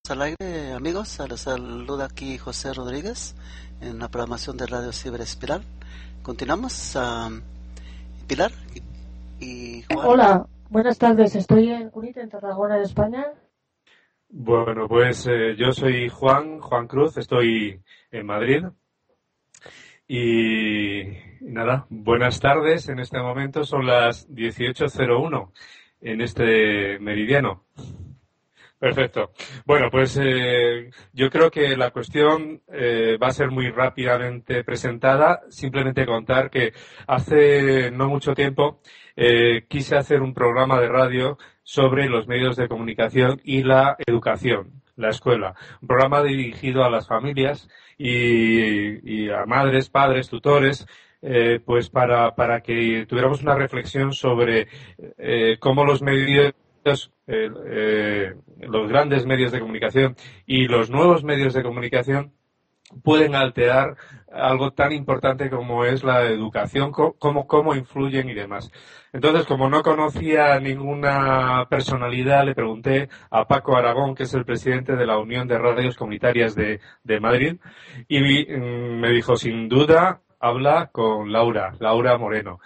Al aire, amigos, les saluda aquí José Rodríguez en la programación de Radio Ciberespiral. Continuamos, Pilar y Juan. Hola, buenas tardes. Estoy en Cunit, en Tarragona, en España. Bueno, pues yo soy Juan Cruz, estoy en Madrid. Y nada, buenas tardes. En este momento son las 18:01 en este meridiano. Perfecto. Bueno, pues yo creo que la cuestión va a ser muy rápidamente presentada. Simplemente contar que hace no mucho tiempo quise hacer un programa de radio sobre los medios de comunicación y la educación, la escuela. Un programa dirigido a las familias y a madres, padres, tutores, pues para que tuviéramos una reflexión sobre cómo los medios los grandes medios de comunicación y los nuevos medios de comunicación pueden alterar algo tan importante como es la educación, cómo influyen y demás. Entonces, como no conocía ninguna personalidad, le pregunté a Paco Aragón, que es el presidente de la Unión de Radios Comunitarias de Madrid, y me dijo, sin duda, habla con Laura Moreno.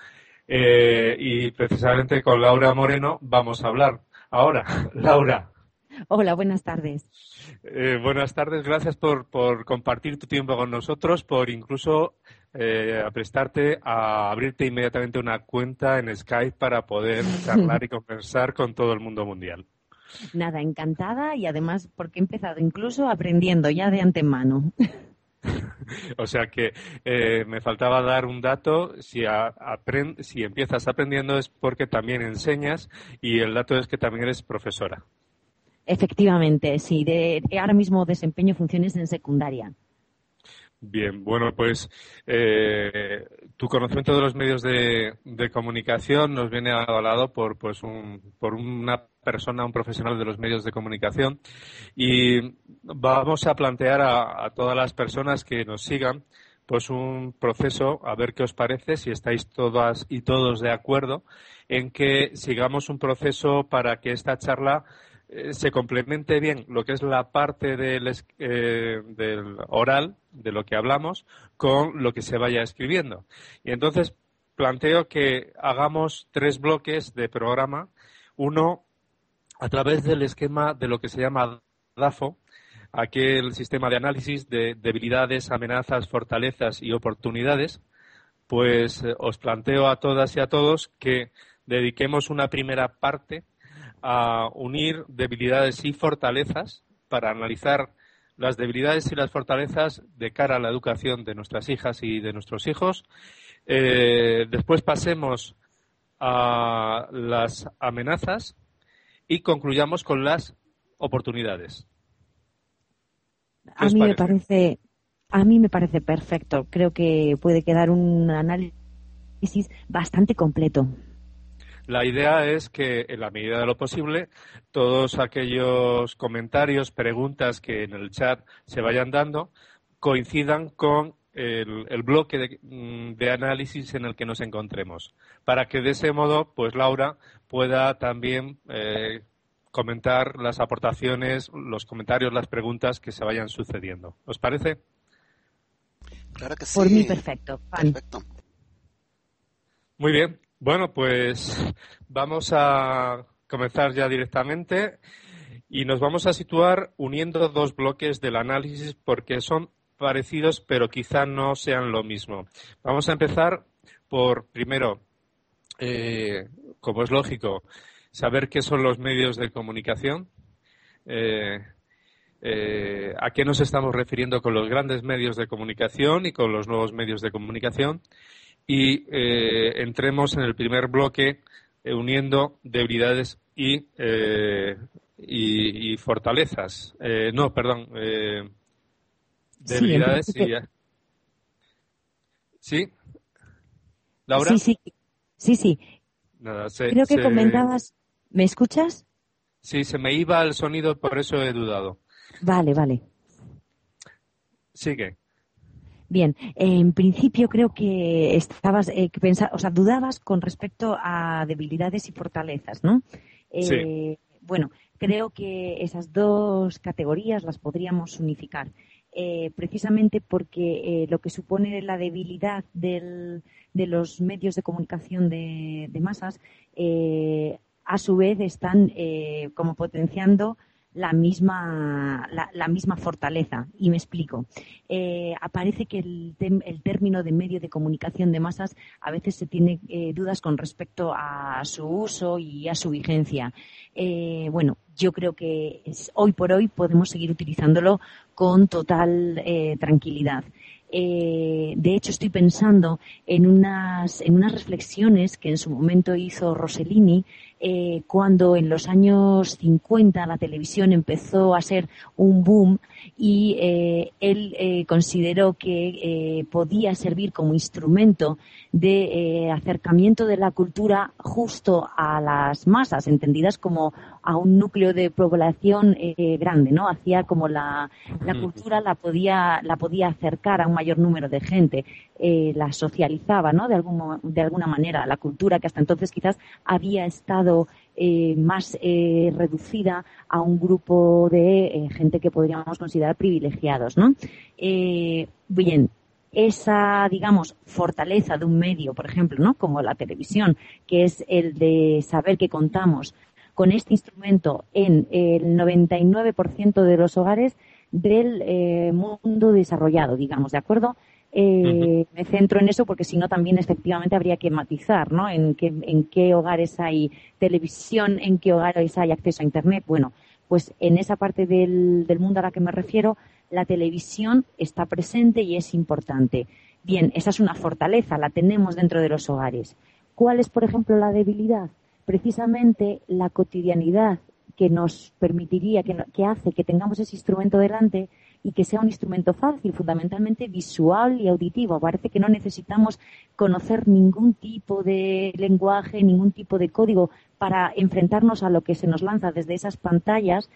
Y precisamente con Laura Moreno vamos a hablar. Ahora, Laura. Hola, buenas tardes. Buenas tardes, gracias por compartir tu tiempo con nosotros, por incluso prestarte a abrirte inmediatamente una cuenta en Skype para poder charlar y conversar con todo el mundo mundial. Nada, encantada y además porque he empezado incluso aprendiendo ya de antemano. O sea que me faltaba dar un dato, si empiezas aprendiendo es porque también enseñas y el dato es que también eres profesora. Efectivamente, sí, ahora mismo desempeño funciones en secundaria. Bien, bueno, pues tu conocimiento de los medios de comunicación nos viene avalado por una persona, un profesional de los medios de comunicación, y vamos a plantear a todas las personas que nos sigan pues un proceso, a ver qué os parece, si estáis todas y todos de acuerdo en que sigamos un proceso para que esta charla se complemente bien lo que es la parte del oral, de lo que hablamos, con lo que se vaya escribiendo. Y entonces planteo que hagamos 3 bloques de programa, uno a través del esquema de lo que se llama DAFO, aquel sistema de análisis de debilidades, amenazas, fortalezas y oportunidades. Pues os planteo a todas y a todos que dediquemos una primera parte a unir debilidades y fortalezas para analizar las debilidades y las fortalezas de cara a la educación de nuestras hijas y de nuestros hijos. Después pasemos a las amenazas y concluyamos con las oportunidades. A mí me parece perfecto. Creo que puede quedar un análisis bastante completo. La idea es que, en la medida de lo posible, todos aquellos comentarios, preguntas que en el chat se vayan dando, coincidan con el bloque de análisis en el que nos encontremos, para que de ese modo, pues Laura pueda también comentar las aportaciones, los comentarios, las preguntas que se vayan sucediendo. ¿Os parece? Claro que sí. Por mí, perfecto. Perfecto. Muy bien. Bueno, pues vamos a comenzar ya directamente y nos vamos a situar uniendo 2 bloques del análisis porque son parecidos pero quizá no sean lo mismo. Vamos a empezar por, primero, como es lógico, saber qué son los medios de comunicación. ¿A qué nos estamos refiriendo con los grandes medios de comunicación y con los nuevos medios de comunicación? Y entremos en el primer bloque uniendo debilidades y fortalezas. Debilidades sí, ¿Sí? ¿Laura? Sí. Nada, Creo que comentabas... ¿Me escuchas? Sí, se me iba el sonido, por eso he dudado. Vale. Sigue. Bien, en principio creo que estabas dudabas con respecto a debilidades y fortalezas, ¿no? Sí. Bueno, creo que esas dos categorías las podríamos unificar. Precisamente porque lo que supone la debilidad de los medios de comunicación de masas, a su vez están como potenciando la misma fortaleza. Y me explico. Aparece que el término de medio de comunicación de masas a veces se tiene dudas con respecto a su uso y a su vigencia. Bueno, yo creo que hoy por hoy podemos seguir utilizándolo con total tranquilidad. De hecho, estoy pensando en unas reflexiones que en su momento hizo Rossellini cuando en los años 50 la televisión empezó a ser un boom y él consideró que podía servir como instrumento de acercamiento de la cultura justo a las masas, entendidas como a un núcleo de población grande, ¿no? Hacía como la cultura la podía acercar a un mayor número de gente, la socializaba, ¿no? De alguna manera, la cultura que hasta entonces quizás había estado más reducida a un grupo de gente que podríamos considerar privilegiados, ¿no? Bien, esa, digamos, fortaleza de un medio, por ejemplo, ¿no? Como la televisión, que es el de saber que contamos con este instrumento en el 99% de los hogares del mundo desarrollado, digamos, ¿de acuerdo? Me centro en eso porque si no también efectivamente habría que matizar, ¿no? En qué hogares hay televisión, en qué hogares hay acceso a Internet. Bueno, pues en esa parte del mundo a la que me refiero, la televisión está presente y es importante. Bien, esa es una fortaleza, la tenemos dentro de los hogares. ¿Cuál es, por ejemplo, la debilidad? Precisamente la cotidianidad que nos permitiría, que hace que tengamos ese instrumento delante y que sea un instrumento fácil, fundamentalmente visual y auditivo. Parece que no necesitamos conocer ningún tipo de lenguaje, ningún tipo de código para enfrentarnos a lo que se nos lanza desde esas pantallas.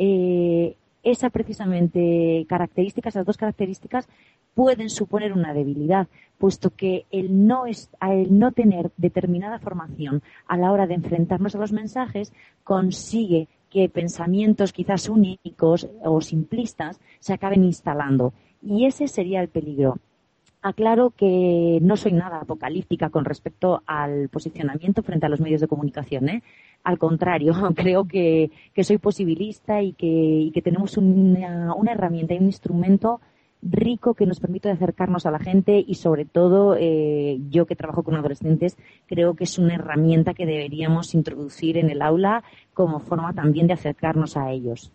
Esa precisamente característica, esas dos características pueden suponer una debilidad, puesto que el no tener determinada formación a la hora de enfrentarnos a los mensajes consigue que pensamientos quizás únicos o simplistas se acaben instalando. Y ese sería el peligro. Aclaro que no soy nada apocalíptica con respecto al posicionamiento frente a los medios de comunicación, ¿eh? Al contrario, creo que soy posibilista y que tenemos una herramienta y un instrumento rico que nos permite acercarnos a la gente y sobre todo yo que trabajo con adolescentes creo que es una herramienta que deberíamos introducir en el aula como forma también de acercarnos a ellos.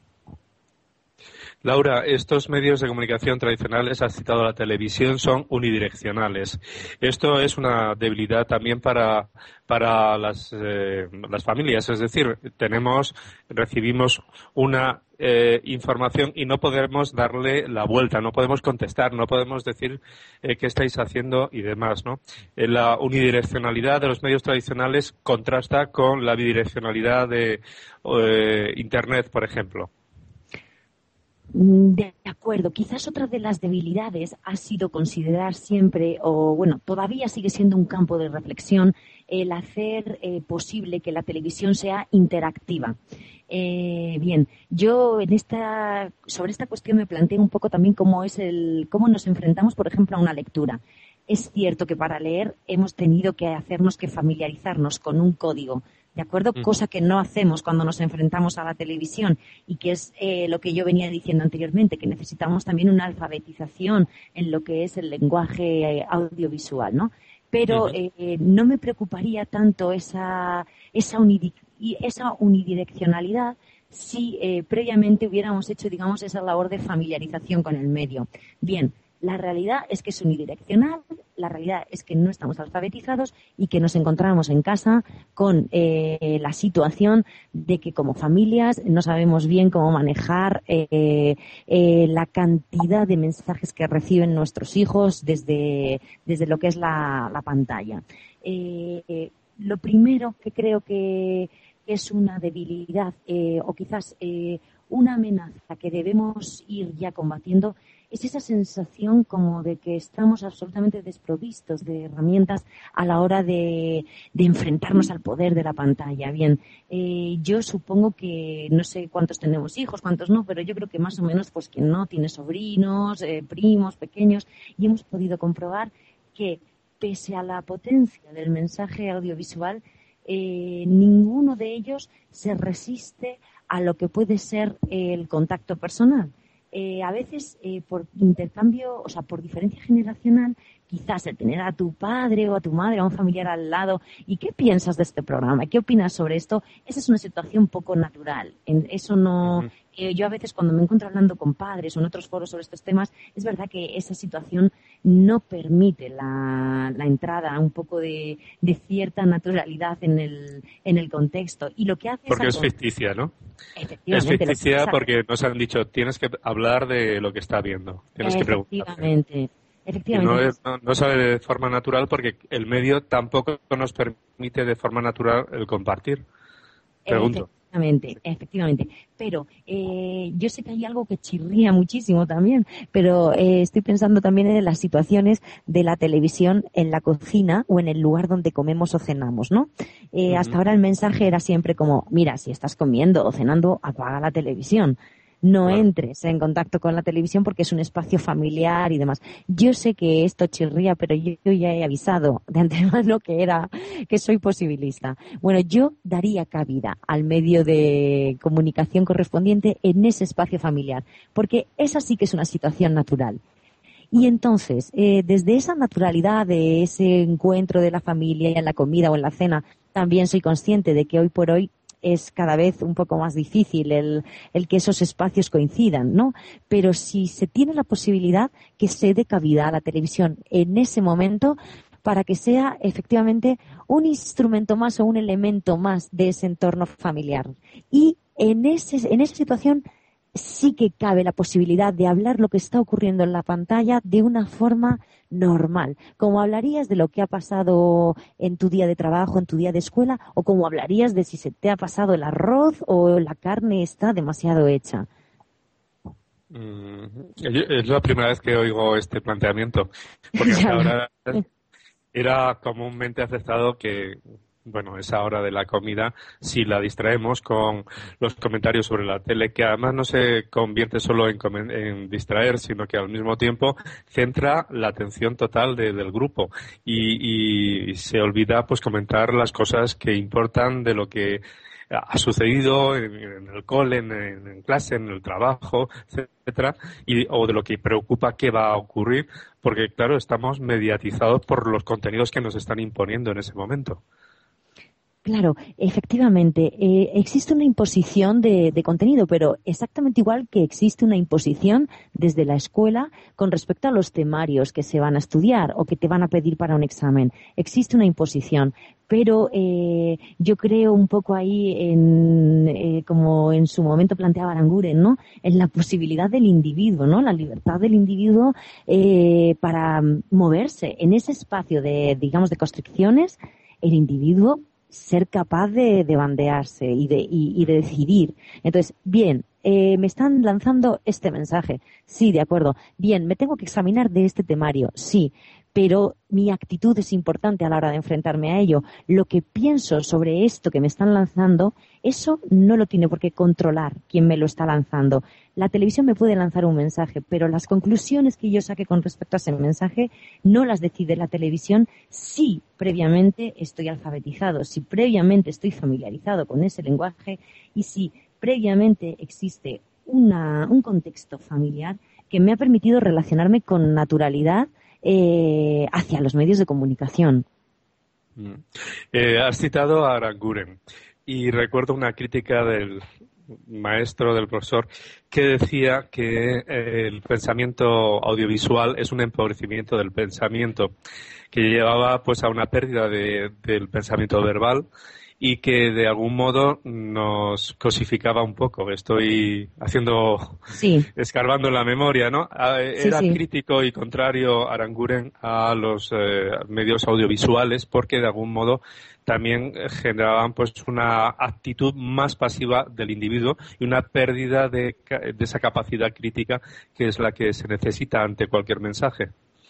Laura, estos medios de comunicación tradicionales, has citado la televisión, son unidireccionales. Esto es una debilidad también para las familias, es decir, recibimos una información y no podemos darle la vuelta, no podemos contestar, no podemos decir qué estáis haciendo y demás, ¿no? La unidireccionalidad de los medios tradicionales contrasta con la bidireccionalidad de Internet, por ejemplo. De acuerdo. Quizás otra de las debilidades ha sido considerar siempre, o bueno, todavía sigue siendo un campo de reflexión, el hacer posible que la televisión sea interactiva. Bien, yo sobre esta cuestión me planteo un poco también cómo nos enfrentamos, por ejemplo, a una lectura. Es cierto que para leer hemos tenido que familiarizarnos con un código. ¿De acuerdo? Cosa que no hacemos cuando nos enfrentamos a la televisión y que es lo que yo venía diciendo anteriormente, que necesitamos también una alfabetización en lo que es el lenguaje audiovisual, ¿no? Pero no me preocuparía tanto esa unidireccionalidad si previamente hubiéramos hecho, digamos, esa labor de familiarización con el medio. Bien, la realidad es que es unidireccional, la realidad es que no estamos alfabetizados y que nos encontramos en casa con la situación de que como familias no sabemos bien cómo manejar la cantidad de mensajes que reciben nuestros hijos desde lo que es la pantalla. Lo primero que creo que es una debilidad o quizás una amenaza que debemos ir ya combatiendo es esa sensación como de que estamos absolutamente desprovistos de herramientas a la hora de enfrentarnos al poder de la pantalla. Bien, yo supongo que no sé cuántos tenemos hijos, cuántos no, pero yo creo que más o menos pues quien no tiene sobrinos, primos, pequeños, y hemos podido comprobar que pese a la potencia del mensaje audiovisual, ninguno de ellos se resiste a lo que puede ser el contacto personal. A veces, por intercambio, o sea, por diferencia generacional, quizás el tener a tu padre o a tu madre, a un familiar al lado, ¿y qué piensas de este programa? ¿Qué opinas sobre esto? Esa es una situación poco natural. Eso no. Yo a veces cuando me encuentro hablando con padres o en otros foros sobre estos temas, es verdad que esa situación no permite la entrada un poco de cierta naturalidad en el contexto. Y lo que hace porque es ficticia, ¿no? Efectivamente. Es ficticia porque nos han dicho, tienes que hablar de lo que está viendo, tienes que preguntar. Efectivamente. No sale de forma natural porque el medio tampoco nos permite de forma natural el compartir. Pregunto. Efectivamente. Pero yo sé que hay algo que chirría muchísimo también, pero estoy pensando también en las situaciones de la televisión en la cocina o en el lugar donde comemos o cenamos, ¿no? Hasta ahora el mensaje era siempre como, mira, si estás comiendo o cenando, apaga la televisión. No entres en contacto con la televisión porque es un espacio familiar y demás. Yo sé que esto chirría, pero yo ya he avisado de antemano que soy posibilista. Bueno, yo daría cabida al medio de comunicación correspondiente en ese espacio familiar, porque esa sí que es una situación natural. Y entonces, desde esa naturalidad de ese encuentro de la familia en la comida o en la cena, también soy consciente de que hoy por hoy es cada vez un poco más difícil el que esos espacios coincidan, ¿no? Pero si se tiene la posibilidad que se dé cabida a la televisión en ese momento para que sea efectivamente un instrumento más o un elemento más de ese entorno familiar. Y en esa situación sí que cabe la posibilidad de hablar lo que está ocurriendo en la pantalla de una forma normal, como hablarías de lo que ha pasado en tu día de trabajo, en tu día de escuela, o como hablarías de si se te ha pasado el arroz o la carne está demasiado hecha. Es la primera vez que oigo este planteamiento, porque hasta ahora era comúnmente aceptado que esa hora de la comida, si la distraemos con los comentarios sobre la tele, que además no se convierte solo en distraer, sino que al mismo tiempo centra la atención total del grupo y se olvida pues comentar las cosas que importan de lo que ha sucedido en el cole, en clase, en el trabajo, etcétera, o de lo que preocupa que va a ocurrir, porque claro, estamos mediatizados por los contenidos que nos están imponiendo en ese momento. Claro, efectivamente, existe una imposición de contenido, pero exactamente igual que existe una imposición desde la escuela con respecto a los temarios que se van a estudiar o que te van a pedir para un examen. Existe una imposición, pero yo creo un poco ahí como en su momento planteaba Aranguren, ¿no? En la posibilidad del individuo, ¿no? La libertad del individuo para moverse en ese espacio de constricciones, el individuo ser capaz de bandearse y de decidir. Entonces, bien, me están lanzando este mensaje. Sí, de acuerdo. Bien, me tengo que examinar de este temario. Sí, pero mi actitud es importante a la hora de enfrentarme a ello. Lo que pienso sobre esto que me están lanzando, eso no lo tiene por qué controlar quien me lo está lanzando. La televisión me puede lanzar un mensaje, pero las conclusiones que yo saque con respecto a ese mensaje no las decide la televisión si previamente estoy alfabetizado, si previamente estoy familiarizado con ese lenguaje y si previamente existe un contexto familiar que me ha permitido relacionarme con naturalidad hacia los medios de comunicación. Has citado a Aranguren y recuerdo una crítica del maestro, del profesor, que decía que el pensamiento audiovisual es un empobrecimiento del pensamiento, que llevaba pues a una pérdida del pensamiento verbal y que de algún modo nos cosificaba un poco. Estoy escarbando en la memoria, ¿no? Era crítico y contrario Aranguren a los medios audiovisuales porque de algún modo también generaban pues una actitud más pasiva del individuo y una pérdida de esa capacidad crítica que es la que se necesita ante cualquier mensaje.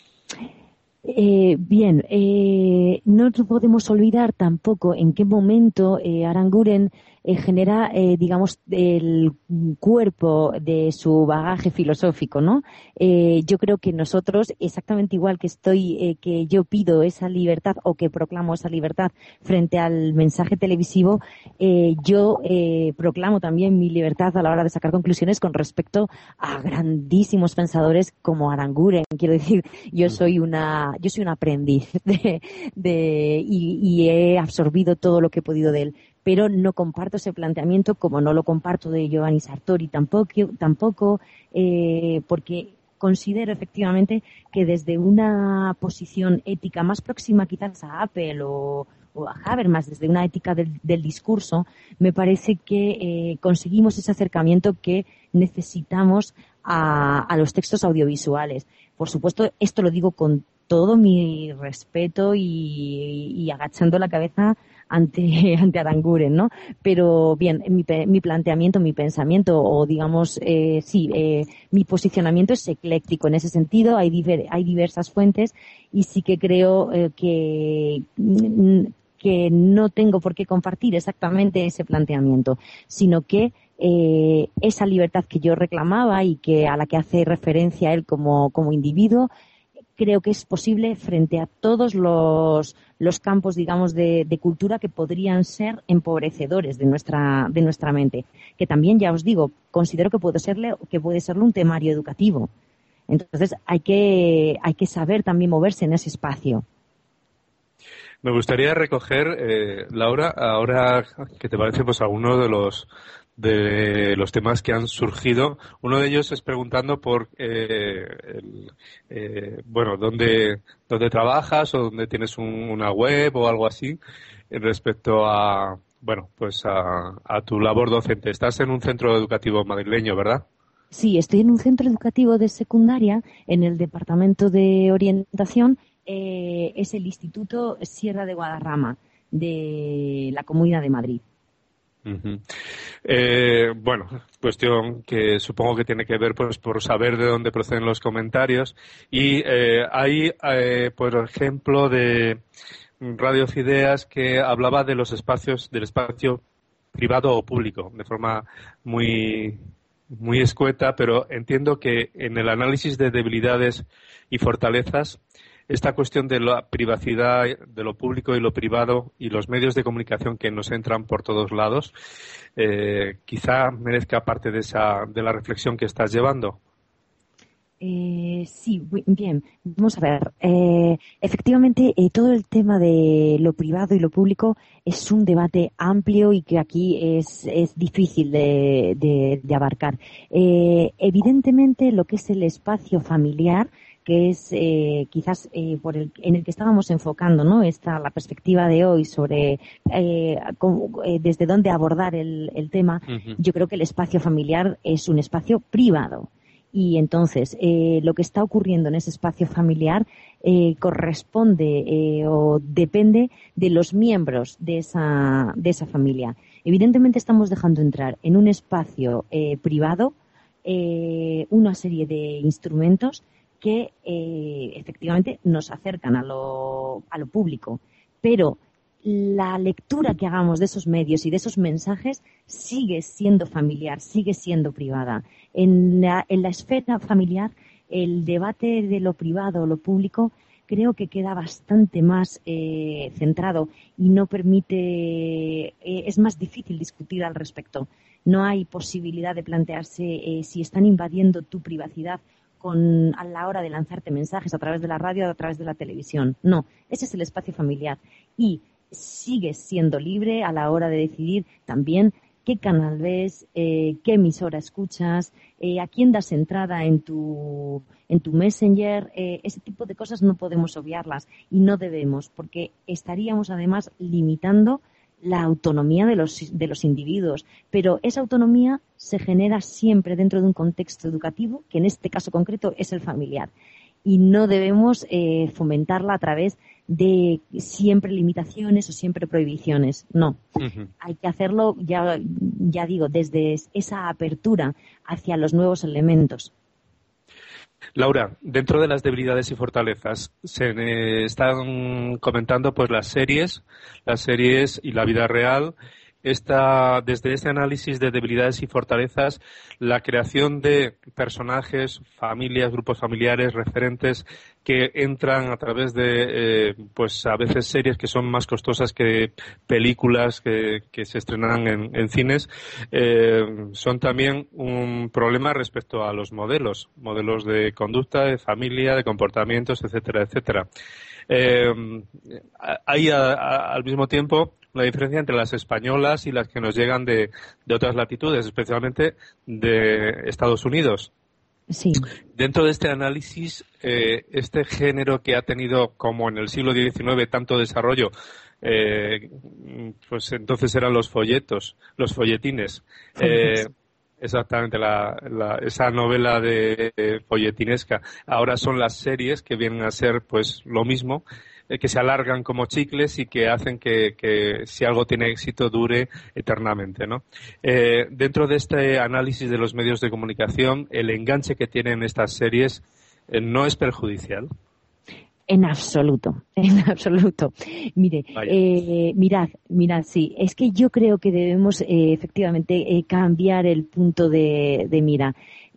No podemos olvidar tampoco en qué momento Aranguren genera, digamos, el cuerpo de su bagaje filosófico, ¿no? Yo creo que nosotros, exactamente igual que yo pido esa libertad o que proclamo esa libertad frente al mensaje televisivo, yo proclamo también mi libertad a la hora de sacar conclusiones con respecto a grandísimos pensadores como Aranguren. Quiero decir, yo soy un aprendiz y he absorbido todo lo que he podido de él, pero no comparto ese planteamiento, como no lo comparto de Giovanni Sartori tampoco, porque considero efectivamente que desde una posición ética más próxima quizás a Apple o a Habermas, desde una ética del discurso, me parece que conseguimos ese acercamiento que necesitamos a los textos audiovisuales. Por supuesto, esto lo digo con todo mi respeto y agachando la cabeza ante Aranguren, ¿no? Pero bien, mi planteamiento, mi pensamiento, o digamos, mi posicionamiento es ecléctico en ese sentido. Hay diversas fuentes y sí que creo que no tengo por qué compartir exactamente ese planteamiento, sino que esa libertad que yo reclamaba y a la que hace referencia él como individuo, creo que es posible frente a todos los campos, digamos, de cultura que podrían ser empobrecedores de nuestra mente. Que también, ya os digo, considero que puede serle un temario educativo. Entonces, hay que saber también moverse en ese espacio. Me gustaría recoger, Laura, ahora que te parece, pues algunos de los temas que han surgido. Uno de ellos es preguntando por dónde trabajas o dónde tienes una web o algo así respecto a tu labor docente. Estás en un centro educativo madrileño, ¿verdad? Sí, estoy en un centro educativo de secundaria en el departamento de orientación. Es el Instituto Sierra de Guadarrama de la Comunidad de Madrid. Uh-huh. Cuestión que supongo que tiene que ver pues por saber de dónde proceden los comentarios y hay por ejemplo de Radio Fideas que hablaba de los espacios, del espacio privado o público de forma muy escueta, pero entiendo que en el análisis de debilidades y fortalezas esta cuestión de la privacidad, de lo público y lo privado y los medios de comunicación que nos entran por todos lados, quizá merezca parte de la reflexión que estás llevando. Sí, bien. Vamos a ver. Efectivamente, todo el tema de lo privado y lo público es un debate amplio y que aquí es difícil de abarcar. Evidentemente, lo que es el espacio familiar, que es quizás en el que estábamos enfocando, ¿no? La perspectiva de hoy sobre desde dónde abordar el tema. Uh-huh. Yo creo que el espacio familiar es un espacio privado. Y entonces, lo que está ocurriendo en ese espacio familiar corresponde o depende de los miembros de esa familia. Evidentemente estamos dejando entrar en un espacio privado una serie de instrumentos que efectivamente nos acercan a lo público. Pero la lectura que hagamos de esos medios y de esos mensajes sigue siendo familiar, sigue siendo privada. En la esfera familiar, el debate de lo privado o lo público creo que queda bastante más centrado y no permite, es más difícil discutir al respecto. No hay posibilidad de plantearse si están invadiendo tu privacidad a la hora de lanzarte mensajes a través de la radio o a través de la televisión. No, ese es el espacio familiar y sigues siendo libre a la hora de decidir también qué canal ves, qué emisora escuchas, a quién das entrada en tu Messenger. Ese tipo de cosas no podemos obviarlas y no debemos, porque estaríamos además limitando la autonomía de los individuos, pero esa autonomía se genera siempre dentro de un contexto educativo, que en este caso concreto es el familiar. Y no debemos fomentarla a través de siempre limitaciones o siempre prohibiciones. No. Uh-huh. Hay que hacerlo, ya digo, desde esa apertura hacia los nuevos elementos. Laura, dentro de las debilidades y fortalezas se están comentando pues las series y la vida real. Desde este análisis de debilidades y fortalezas, la creación de personajes, familias, grupos familiares, referentes que entran a través de, pues a veces series que son más costosas que películas que se estrenan en cines, son también un problema respecto a los modelos de conducta, de familia, de comportamientos, etcétera, etcétera. Hay al mismo tiempo la diferencia entre las españolas y las que nos llegan de otras latitudes, especialmente de Estados Unidos. Sí. Dentro de este análisis, este género que ha tenido, como en el siglo XIX, tanto desarrollo, pues entonces eran los folletines. Exactamente, esa novela de folletinesca. Ahora son las series que vienen a ser pues lo mismo, que se alargan como chicles y que hacen que si algo tiene éxito dure eternamente, ¿no? Dentro de este análisis de los medios de comunicación, el enganche que tienen estas series no es perjudicial. En absoluto. Mire, mirad, sí, es que yo creo que debemos efectivamente cambiar el punto de mira.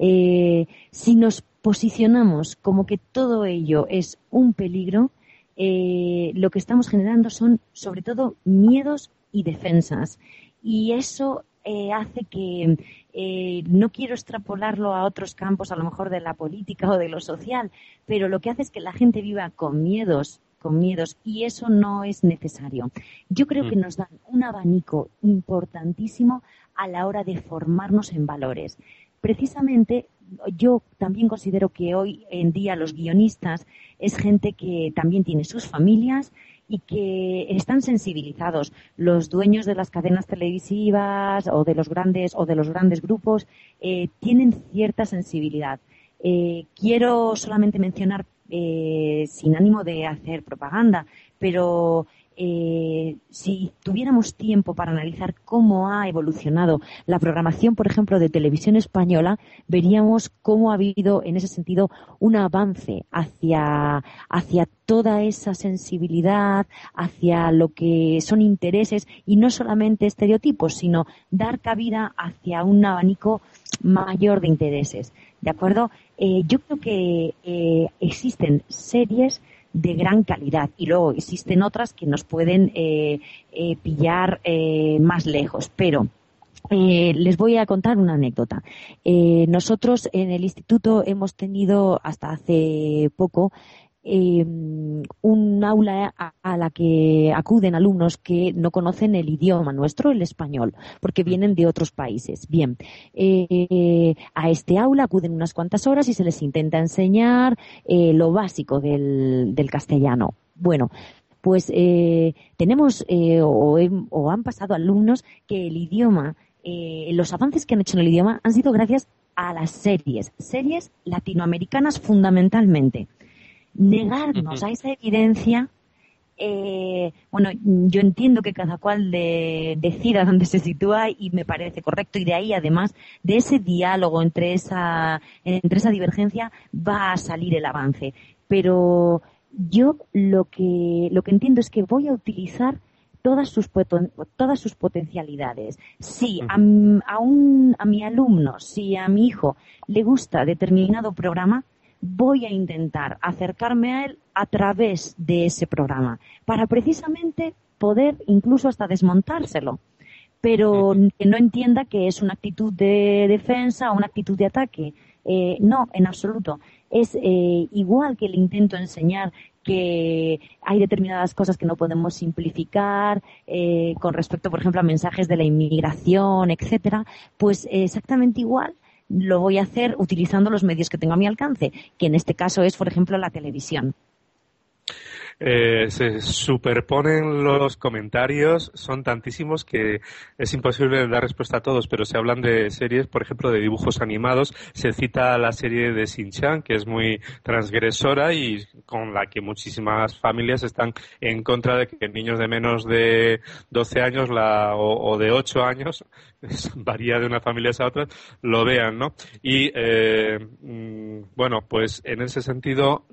Si nos posicionamos como que todo ello es un peligro, lo que estamos generando son sobre todo miedos y defensas, y eso hace que no quiero extrapolarlo a otros campos, a lo mejor de la política o de lo social, pero lo que hace es que la gente viva con miedos, y eso no es necesario. Yo creo que nos dan un abanico importantísimo a la hora de formarnos en valores. Precisamente, yo también considero que hoy en día los guionistas es gente que también tiene sus familias y que están sensibilizados. Los dueños de las cadenas televisivas o de los grandes grupos tienen cierta sensibilidad. Quiero solamente mencionar, sin ánimo de hacer propaganda, pero si tuviéramos tiempo para analizar cómo ha evolucionado la programación, por ejemplo, de televisión española, veríamos cómo ha habido en ese sentido un avance hacia toda esa sensibilidad, hacia lo que son intereses y no solamente estereotipos, sino dar cabida hacia un abanico mayor de intereses. ¿De acuerdo? Yo creo que existen series de gran calidad y luego existen otras que nos pueden pillar más lejos, pero les voy a contar una anécdota. Nosotros en el instituto hemos tenido hasta hace poco un aula a la que acuden alumnos que no conocen el idioma nuestro, el español, porque vienen de otros países. Bien, a este aula acuden unas cuantas horas y se les intenta enseñar lo básico del castellano. Bueno, pues tenemos o han pasado alumnos que el idioma, los avances que han hecho en el idioma han sido gracias a las series latinoamericanas fundamentalmente. Negarnos a esa evidencia, bueno, yo entiendo que cada cual decida dónde se sitúa y me parece correcto, y de ahí además de ese diálogo entre esa divergencia va a salir el avance. Pero yo lo que entiendo es que voy a utilizar todas sus potencialidades. Si a mi alumno, si a mi hijo le gusta determinado programa, voy a intentar acercarme a él a través de ese programa para precisamente poder incluso hasta desmontárselo, pero que no entienda que es una actitud de defensa o una actitud de ataque. No, en absoluto. Es igual que le intento enseñar que hay determinadas cosas que no podemos simplificar con respecto, por ejemplo, a mensajes de la inmigración, etcétera, pues exactamente igual lo voy a hacer utilizando los medios que tengo a mi alcance, que en este caso es, por ejemplo, la televisión. Se superponen los comentarios, son tantísimos que es imposible dar respuesta a todos, pero se hablan de series, por ejemplo, de dibujos animados. Se cita la serie de Shin-Chan, que es muy transgresora y con la que muchísimas familias están en contra de que niños de menos de 12 años o de 8 años, varía de una familia a otra, lo vean, ¿no? Y bueno, pues en ese sentido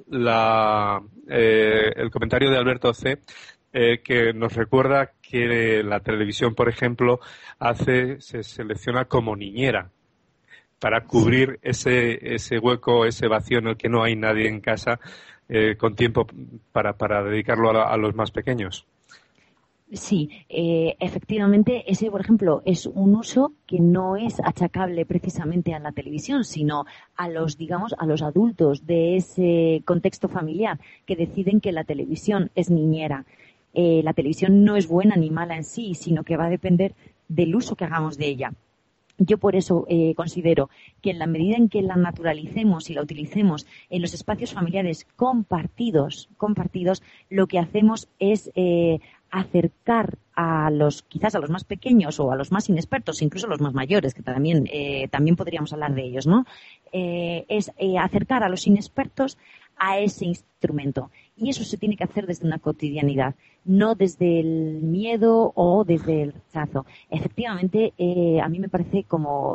el comentario de Alberto C., que nos recuerda que la televisión, por ejemplo, se selecciona como niñera para cubrir ese hueco, ese vacío en el que no hay nadie en casa, con tiempo para dedicarlo a los más pequeños. Sí, efectivamente, ese, por ejemplo, es un uso que no es achacable precisamente a la televisión, sino a los, digamos, a los adultos de ese contexto familiar que deciden que la televisión es niñera. La televisión no es buena ni mala en sí, sino que va a depender del uso que hagamos de ella. Yo por eso considero que en la medida en que la naturalicemos y la utilicemos en los espacios familiares compartidos, lo que hacemos es acercar quizás a los más pequeños o a los más inexpertos, incluso a los más mayores, que también podríamos hablar de ellos, ¿no? Es acercar a los inexpertos a ese instrumento. Y eso se tiene que hacer desde una cotidianidad, no desde el miedo o desde el rechazo. Efectivamente, a mí me parece como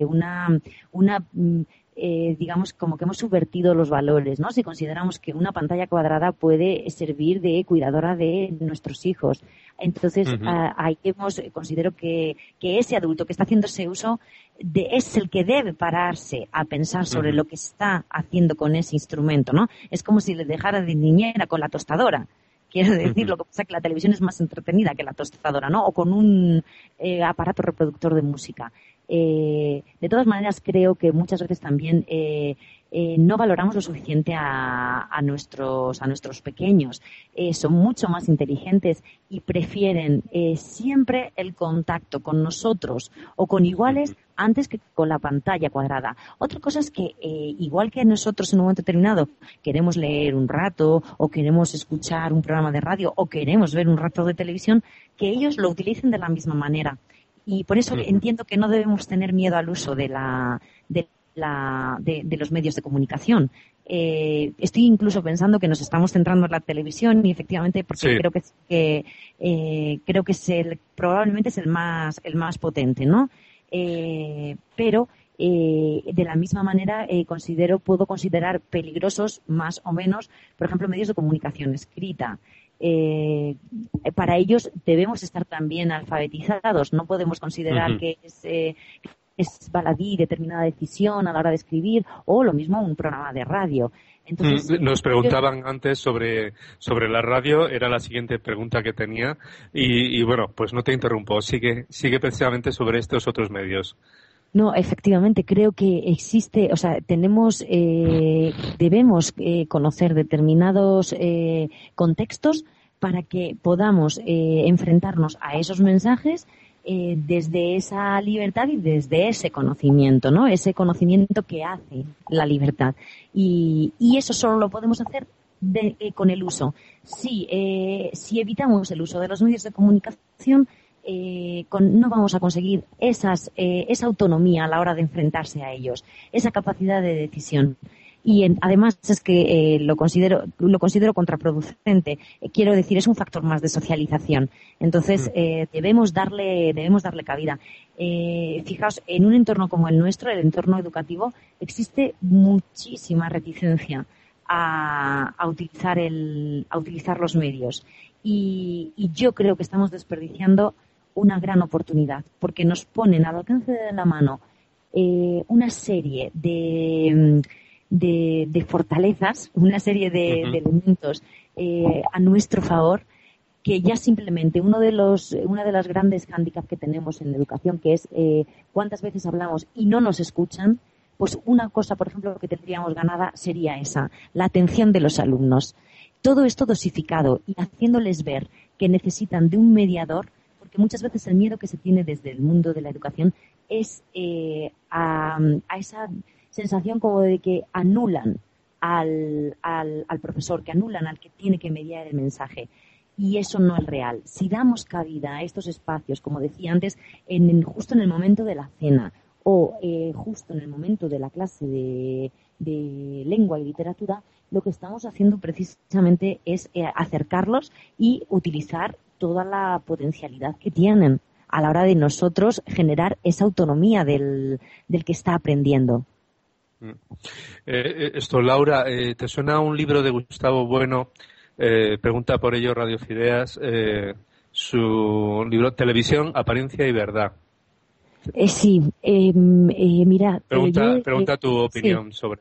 digamos, como que hemos subvertido los valores, ¿no? Si consideramos que una pantalla cuadrada puede servir de cuidadora de nuestros hijos. Entonces, ahí considero que ese adulto que está haciendo ese uso es el que debe pararse a pensar sobre lo que está haciendo con ese instrumento, ¿no? Es como si le dejara de niñera con la tostadora. Quiero decir, lo que pasa es que la televisión es más entretenida que la tostadora, ¿no? O con un aparato reproductor de música. De todas maneras, creo que muchas veces también no valoramos lo suficiente a nuestros pequeños. Son mucho más inteligentes y prefieren siempre el contacto con nosotros o con iguales antes que con la pantalla cuadrada. Otra cosa es que, igual que nosotros en un momento determinado queremos leer un rato o queremos escuchar un programa de radio o queremos ver un rato de televisión, que ellos lo utilicen de la misma manera. Y por eso entiendo que no debemos tener miedo al uso de los medios de comunicación. Estoy incluso pensando que nos estamos centrando en la televisión y efectivamente porque creo que probablemente es el más potente, ¿no? Pero de la misma manera puedo considerar peligrosos más o menos, por ejemplo, medios de comunicación escrita. Para ellos debemos estar también alfabetizados. No podemos considerar que es baladí determinada decisión a la hora de escribir o lo mismo un programa de radio. Entonces, nos preguntaban antes sobre la radio, era la siguiente pregunta que tenía y bueno, pues no te interrumpo, sigue precisamente sobre estos otros medios. No, efectivamente, creo que existe, o sea, debemos conocer determinados contextos para que podamos enfrentarnos a esos mensajes desde esa libertad y desde ese conocimiento, ¿no? Ese conocimiento que hace la libertad. Y eso solo lo podemos hacer con el uso. Si evitamos el uso de los medios de comunicación, no vamos a conseguir esa autonomía a la hora de enfrentarse a ellos, esa capacidad de decisión. Y además es que lo considero contraproducente. Quiero decir, es un factor más de socialización. Entonces debemos darle cabida. Fijaos, en un entorno como el nuestro, el entorno educativo, existe muchísima reticencia a utilizar los medios. Y yo creo que estamos desperdiciando una gran oportunidad, porque nos ponen al alcance de la mano una serie de fortalezas, una serie de elementos a nuestro favor, que ya simplemente una de las grandes hándicaps que tenemos en la educación, que es cuántas veces hablamos y no nos escuchan, pues una cosa, por ejemplo, que tendríamos ganada sería esa, la atención de los alumnos. Todo esto dosificado y haciéndoles ver que necesitan de un mediador, porque muchas veces el miedo que se tiene desde el mundo de la educación es a esa sensación como de que anulan al profesor, que anulan al que tiene que mediar el mensaje. Y eso no es real. Si damos cabida a estos espacios, como decía antes, justo en el momento de la cena o justo en el momento de la clase de lengua y literatura, lo que estamos haciendo precisamente es acercarlos y utilizar toda la potencialidad que tienen a la hora de nosotros generar esa autonomía del que está aprendiendo. Laura, ¿te suena un libro de Gustavo Bueno? Pregunta por ello Radio Fideas, su libro Televisión, Apariencia y Verdad. Sí, mira. Pregunta tu opinión sí.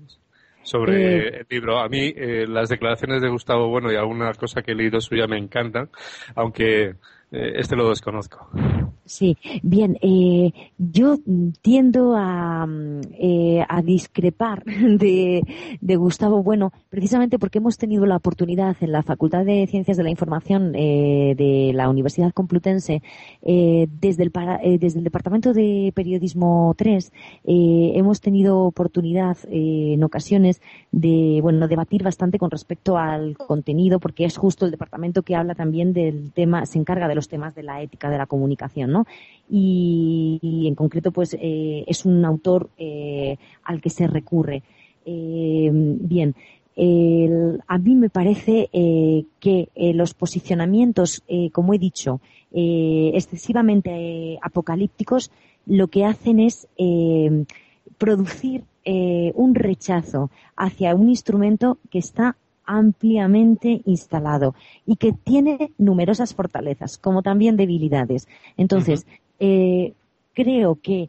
sobre el libro. A mí las declaraciones de Gustavo Bueno y alguna cosa que he leído suya me encantan, aunque lo desconozco. Sí, bien, yo tiendo a discrepar de Gustavo Bueno, precisamente porque hemos tenido la oportunidad en la Facultad de Ciencias de la Información de la Universidad Complutense, desde el Departamento de Periodismo 3, hemos tenido oportunidad en ocasiones de debatir bastante con respecto al contenido, porque es justo el departamento que habla también del tema, se encarga de los temas de la ética de la comunicación, ¿no? Y en concreto, pues, es un autor al que se recurre. Bien, a mí me parece que los posicionamientos, como he dicho, excesivamente apocalípticos, lo que hacen es producir un rechazo hacia un instrumento que está ampliamente instalado y que tiene numerosas fortalezas, como también debilidades. Entonces, creo que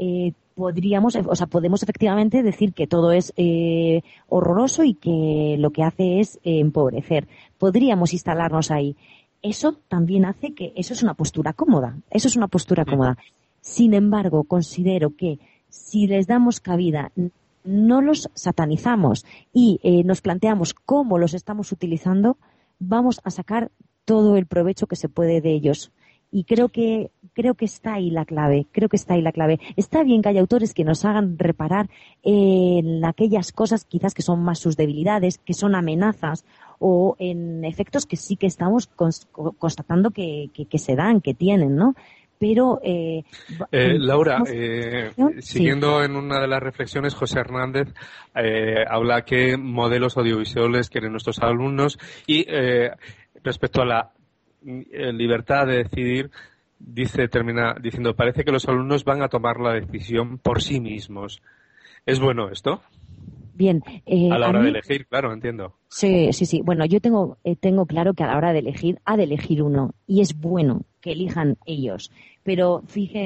podemos efectivamente decir que todo es horroroso y que lo que hace es empobrecer. Podríamos instalarnos ahí. Eso también hace que eso es una postura cómoda. Eso es una postura cómoda. Sin embargo, considero que si les damos cabida, no los satanizamos y nos planteamos cómo los estamos utilizando, vamos a sacar todo el provecho que se puede de ellos. Y creo que está ahí la clave. Está bien que haya autores que nos hagan reparar en aquellas cosas quizás que son más sus debilidades, que son amenazas, o en efectos que sí que estamos constatando que se dan, que tienen, ¿no? Pero Laura, siguiendo en una de las reflexiones, José Hernández habla que modelos audiovisuales quieren nuestros alumnos y respecto a la libertad de decidir, termina diciendo, parece que los alumnos van a tomar la decisión por sí mismos. ¿Es bueno esto? Bien. A la hora de elegir, claro, entiendo. Sí. Bueno, yo tengo claro que a la hora de elegir, ha de elegir uno. Y es bueno que elijan ellos. Pero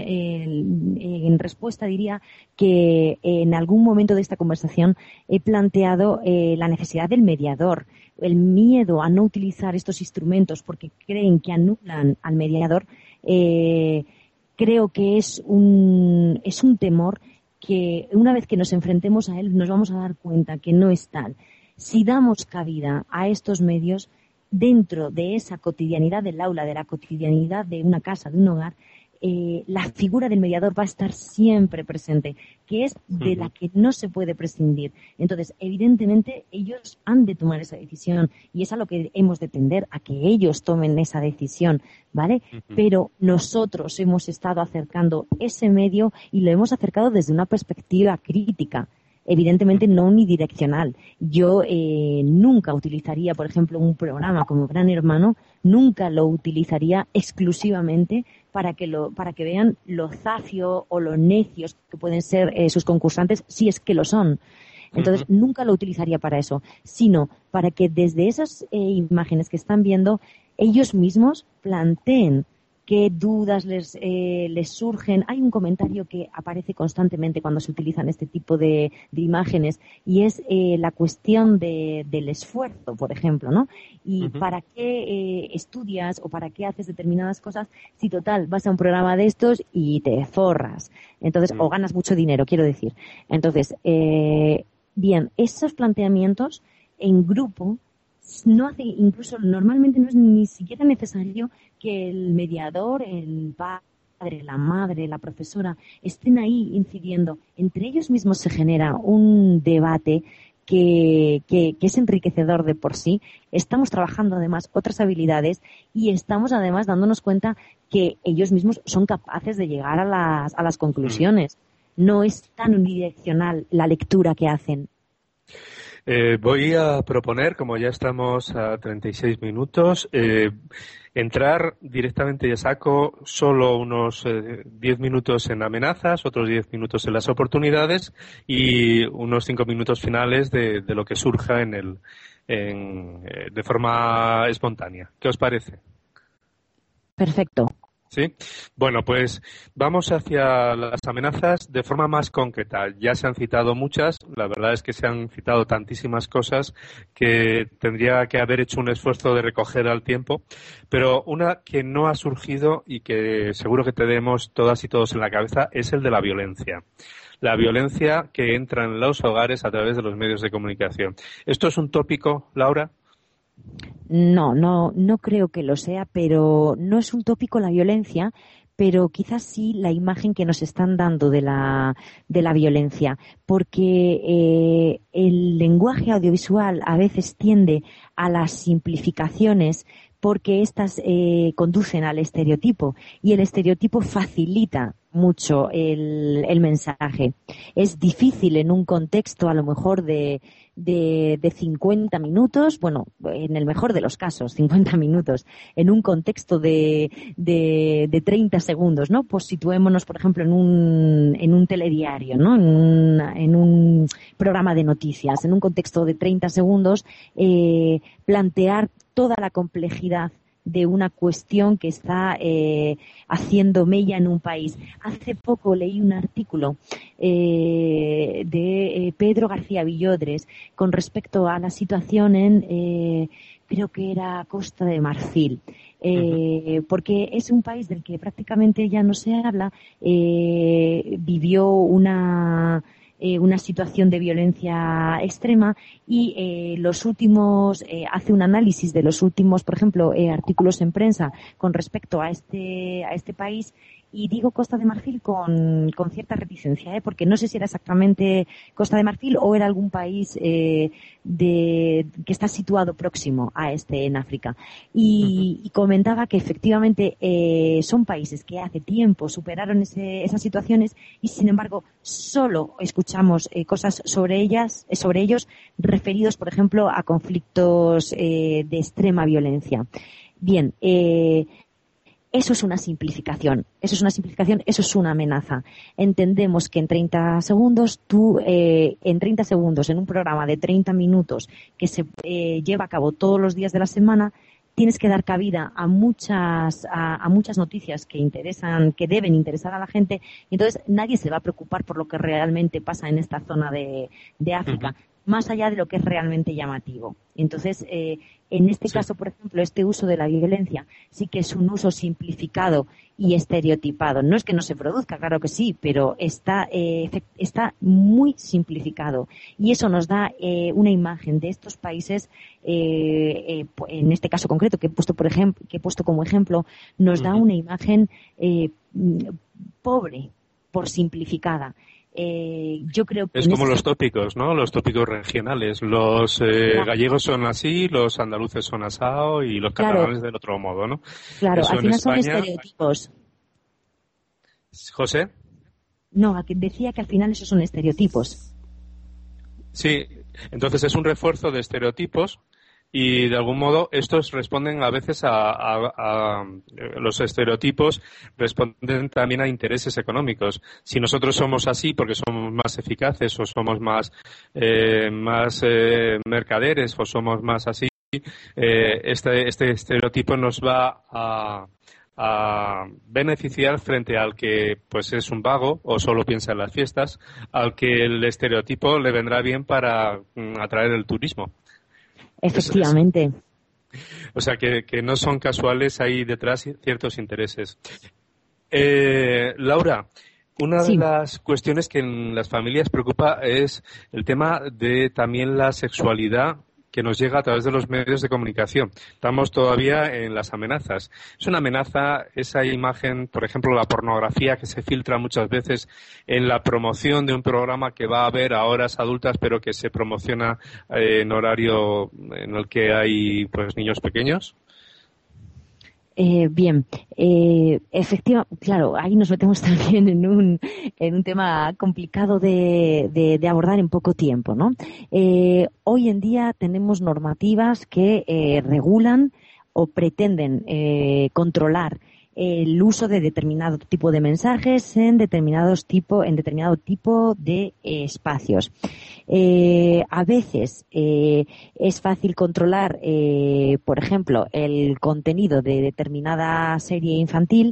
en respuesta diría que en algún momento de esta conversación he planteado la necesidad del mediador, el miedo a no utilizar estos instrumentos porque creen que anulan al mediador. Creo que es un temor que una vez que nos enfrentemos a él nos vamos a dar cuenta que no es tal. Si damos cabida a estos medios dentro de esa cotidianidad del aula, de la cotidianidad de una casa, de un hogar, la figura del mediador va a estar siempre presente, que es de la que no se puede prescindir. Entonces, evidentemente, ellos han de tomar esa decisión y es a lo que hemos de tender, a que ellos tomen esa decisión, ¿vale? Pero nosotros hemos estado acercando ese medio y lo hemos acercado desde una perspectiva crítica. Evidentemente no unidireccional. Yo nunca utilizaría, por ejemplo, un programa como Gran Hermano, nunca lo utilizaría exclusivamente para que vean lo zafio o lo necios que pueden ser sus concursantes, si es que lo son. Entonces, nunca lo utilizaría para eso, sino para que desde esas imágenes que están viendo, ellos mismos planteen qué dudas les surgen. Hay un comentario que aparece constantemente cuando se utilizan este tipo de imágenes y es la cuestión del esfuerzo, por ejemplo, ¿no? Y ¿para qué estudias o para qué haces determinadas cosas si total vas a un programa de estos y te forras? Entonces, o ganas mucho dinero, quiero decir. Entonces, bien, esos planteamientos en grupo no hace, incluso normalmente no es ni siquiera necesario que el mediador, el padre, la madre, la profesora estén ahí incidiendo. Entre ellos mismos se genera un debate que es enriquecedor de por sí. Estamos trabajando además otras habilidades y estamos además dándonos cuenta que ellos mismos son capaces de llegar a las conclusiones. No es tan unidireccional la lectura que hacen. Voy a proponer, como ya estamos a 36 minutos, entrar directamente y a saco solo unos 10 minutos en amenazas, otros 10 minutos en las oportunidades y unos 5 minutos finales de lo que surja de forma espontánea. ¿Qué os parece? Perfecto. Sí. Bueno, pues vamos hacia las amenazas de forma más concreta. Ya se han citado muchas. La verdad es que se han citado tantísimas cosas que tendría que haber hecho un esfuerzo de recoger al tiempo. Pero una que no ha surgido y que seguro que tenemos todas y todos en la cabeza es el de la violencia. La violencia que entra en los hogares a través de los medios de comunicación. ¿Esto es un tópico, Laura? No creo que lo sea, pero no es un tópico la violencia, pero quizás sí la imagen que nos están dando de la violencia, porque el lenguaje audiovisual a veces tiende a las simplificaciones porque éstas conducen al estereotipo y el estereotipo facilita mucho el mensaje. Es difícil en un contexto a lo mejor de 50 minutos, bueno, en el mejor de los casos, 50 minutos, en un contexto de 30 segundos, ¿no? Pues situémonos, por ejemplo, en un telediario, ¿no? En un programa de noticias, en un contexto de 30 segundos, plantear toda la complejidad de una cuestión que está haciendo mella en un país. Hace poco leí un artículo de Pedro García Villodres con respecto a la situación en, creo que era Costa de Marfil. Porque es un país del que prácticamente ya no se habla, vivió una situación de violencia extrema y los últimos hace un análisis de los últimos, por ejemplo, artículos en prensa con respecto a este país. Y digo Costa de Marfil con cierta reticencia, porque no sé si era exactamente Costa de Marfil o era algún país que está situado próximo a en África. Y comentaba que efectivamente son países que hace tiempo superaron esas situaciones y sin embargo solo escuchamos cosas sobre ellos referidos, por ejemplo, a conflictos de extrema violencia. Bien, eso es una simplificación, eso es una amenaza. Entendemos que en 30 segundos, en un programa de 30 minutos que se lleva a cabo todos los días de la semana, tienes que dar cabida a muchas noticias que deben interesar a la gente, y entonces nadie se va a preocupar por lo que realmente pasa en esta zona de África. Más allá de lo que es realmente llamativo. Entonces, en este caso, por ejemplo, este uso de la violencia sí que es un uso simplificado y estereotipado. No es que no se produzca, claro que sí, pero está muy simplificado. Y eso nos da una imagen de estos países, en este caso concreto que he puesto como ejemplo, nos da una imagen pobre por simplificada. Yo creo que es como los tópicos, ¿no? Los tópicos regionales. Los gallegos son así, los andaluces son asao y los catalanes del otro modo, ¿no? Claro, eso al final España... son estereotipos. ¿José? No, decía que al final esos son estereotipos. Sí, entonces es un refuerzo de estereotipos. Y de algún modo estos responden a veces a los estereotipos responden también a intereses económicos. Si nosotros somos así porque somos más eficaces o somos más mercaderes o somos más así, este estereotipo nos va a beneficiar frente al que pues es un vago o solo piensa en las fiestas, al que el estereotipo le vendrá bien para atraer el turismo. Efectivamente. O sea que no son casuales, hay detrás ciertos intereses. Laura, una de las cuestiones que en las familias preocupa es el tema de también la sexualidad que nos llega a través de los medios de comunicación. Estamos todavía en las amenazas. Es una amenaza esa imagen, por ejemplo, la pornografía que se filtra muchas veces en la promoción de un programa que va a haber a horas adultas, pero que se promociona en horario en el que hay pues niños pequeños. Bien, efectivamente, claro, ahí nos metemos también en un tema complicado de abordar en poco tiempo, ¿no? Hoy en día tenemos normativas que regulan o pretenden controlar el uso de determinado tipo de mensajes en determinado tipo de espacios. A veces es fácil controlar, por ejemplo, el contenido de determinada serie infantil.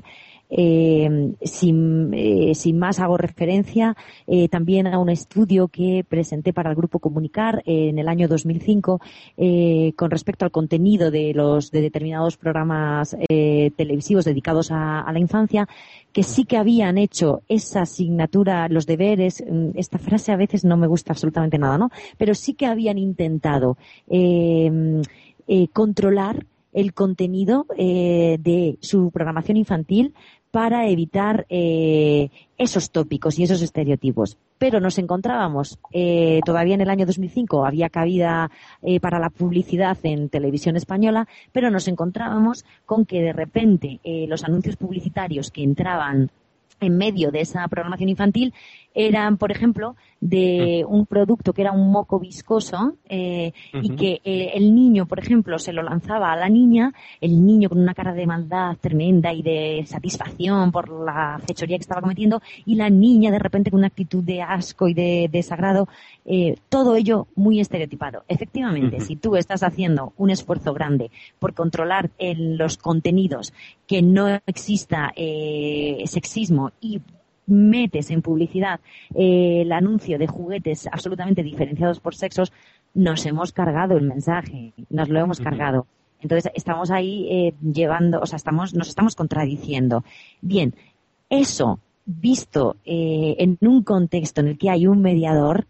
Sin más hago referencia también a un estudio que presenté para el Grupo Comunicar en el año 2005 con respecto al contenido de determinados programas televisivos dedicados a la infancia, que sí que habían hecho esa asignatura, los deberes. Esta frase a veces no me gusta absolutamente nada, ¿no? Pero sí que habían intentado controlar el contenido de su programación infantil para evitar esos tópicos y esos estereotipos. Pero nos encontrábamos, todavía en el año 2005 había cabida para la publicidad en televisión española, pero nos encontrábamos con que de repente los anuncios publicitarios que entraban en medio de esa programación infantil eran, por ejemplo, de un producto que era un moco viscoso y que el niño, por ejemplo, se lo lanzaba a la niña, el niño con una cara de maldad tremenda y de satisfacción por la fechoría que estaba cometiendo, y la niña de repente con una actitud de asco y de desagrado, todo ello muy estereotipado. Efectivamente, si tú estás haciendo un esfuerzo grande por controlar los contenidos, que no exista sexismo, y metes en publicidad el anuncio de juguetes absolutamente diferenciados por sexos, nos hemos cargado el mensaje, nos lo hemos cargado. Entonces estamos ahí nos estamos contradiciendo. Bien, eso visto en un contexto en el que hay un mediador,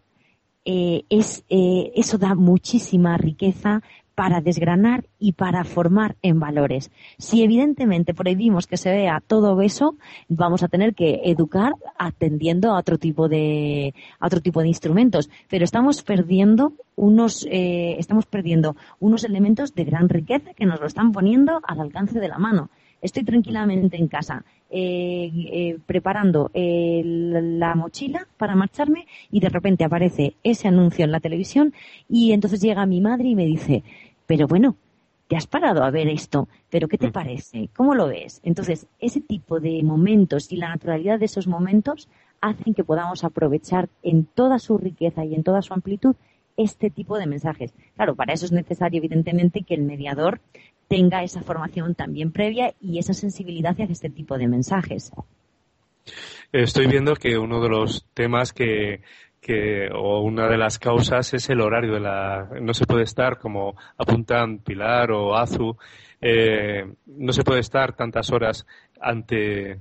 eso da muchísima riqueza para desgranar y para formar en valores. Si evidentemente prohibimos que se vea todo eso, vamos a tener que educar atendiendo a otro tipo de instrumentos. Pero estamos perdiendo unos elementos de gran riqueza que nos lo están poniendo al alcance de la mano. Estoy tranquilamente en casa preparando la mochila para marcharme y de repente aparece ese anuncio en la televisión y entonces llega mi madre y me dice: pero bueno, ¿te has parado a ver esto? ¿Pero qué te parece? ¿Cómo lo ves? Entonces, ese tipo de momentos y la naturalidad de esos momentos hacen que podamos aprovechar en toda su riqueza y en toda su amplitud este tipo de mensajes. Claro, para eso es necesario, evidentemente, que el mediador tenga esa formación también previa y esa sensibilidad hacia este tipo de mensajes. Estoy viendo que uno de los temas o una de las causas es el horario no se puede estar, como apuntan Pilar o Azu, no se puede estar tantas horas ante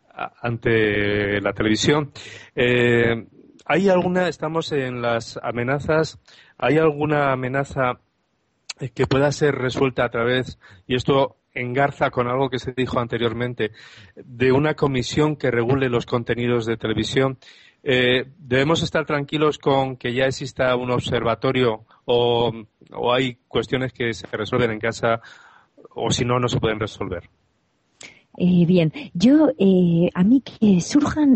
la televisión. Estamos en las amenazas, ¿hay alguna amenaza que pueda ser resuelta a través, y esto engarza con algo que se dijo anteriormente, de una comisión que regule los contenidos de televisión? ¿Debemos estar tranquilos con que ya exista un observatorio o hay cuestiones que se resuelven en casa o si no se pueden resolver? Bien, a mí que surjan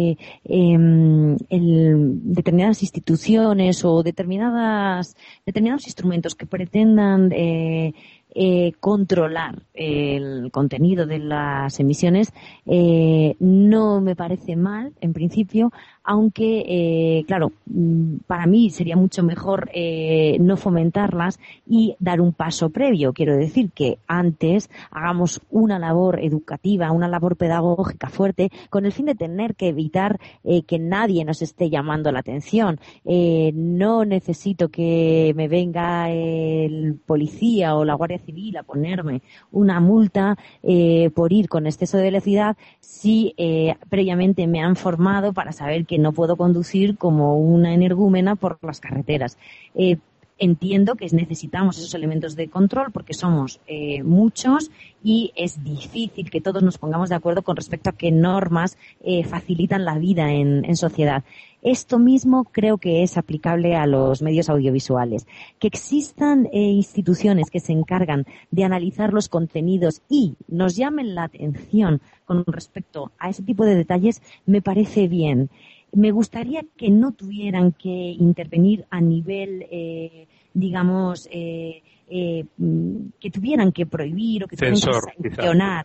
determinadas instituciones o determinados instrumentos que pretendan controlar el contenido de las emisiones, no me parece mal en principio, aunque claro, para mí sería mucho mejor no fomentarlas y dar un paso previo. Quiero decir que antes hagamos una labor educativa, una labor pedagógica fuerte, con el fin de tener que evitar que nadie nos esté llamando la atención. No necesito que me venga el policía o la Guardia Civil a ponerme una multa por ir con exceso de velocidad si previamente me han formado para saber que no puedo conducir como una energúmena por las carreteras. entiendo que necesitamos esos elementos de control porque somos muchos y es difícil que todos nos pongamos de acuerdo con respecto a qué normas facilitan la vida en sociedad. Esto mismo creo que es aplicable a los medios audiovisuales. Que existan instituciones que se encargan de analizar los contenidos y nos llamen la atención con respecto a ese tipo de detalles me parece bien. Me gustaría que no tuvieran que intervenir a nivel, que tuvieran que prohibir o que tuvieran que sancionar.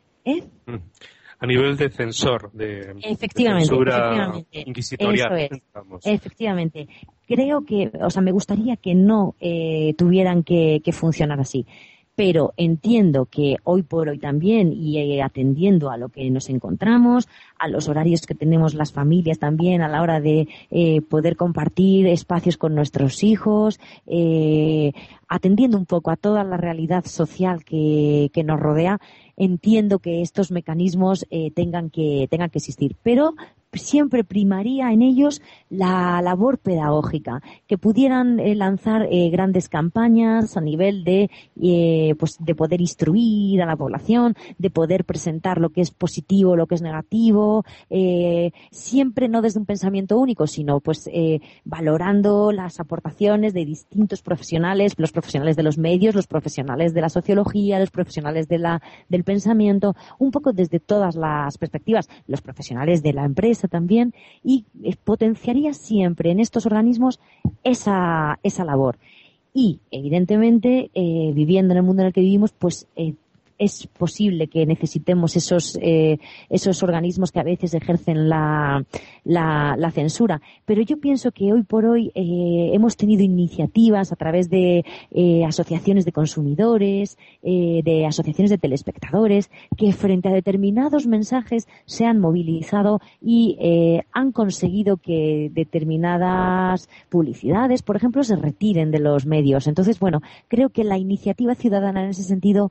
A nivel de censor, de censura inquisitorial. Eso es. Efectivamente. Creo que, me gustaría que no tuvieran que funcionar así. Pero entiendo que hoy por hoy también, y atendiendo a lo que nos encontramos, a los horarios que tenemos las familias también a la hora de poder compartir espacios con nuestros hijos, atendiendo un poco a toda la realidad social que nos rodea, entiendo que estos mecanismos tengan que existir. Pero siempre primaría en ellos la labor pedagógica, que pudieran lanzar grandes campañas a nivel de poder instruir a la población, de poder presentar lo que es positivo, lo que es negativo, siempre no desde un pensamiento único, sino valorando las aportaciones de distintos profesionales, los profesionales de los medios, los profesionales de la sociología, los profesionales del pensamiento, un poco desde todas las perspectivas, los profesionales de la empresa también, y potenciaría siempre en estos organismos esa labor. Y, evidentemente, viviendo en el mundo en el que vivimos, es posible que necesitemos esos organismos que a veces ejercen la censura. Pero yo pienso que hoy por hoy hemos tenido iniciativas a través de asociaciones de consumidores, de asociaciones de telespectadores, que frente a determinados mensajes se han movilizado y han conseguido que determinadas publicidades, por ejemplo, se retiren de los medios. Entonces, creo que la iniciativa ciudadana en ese sentido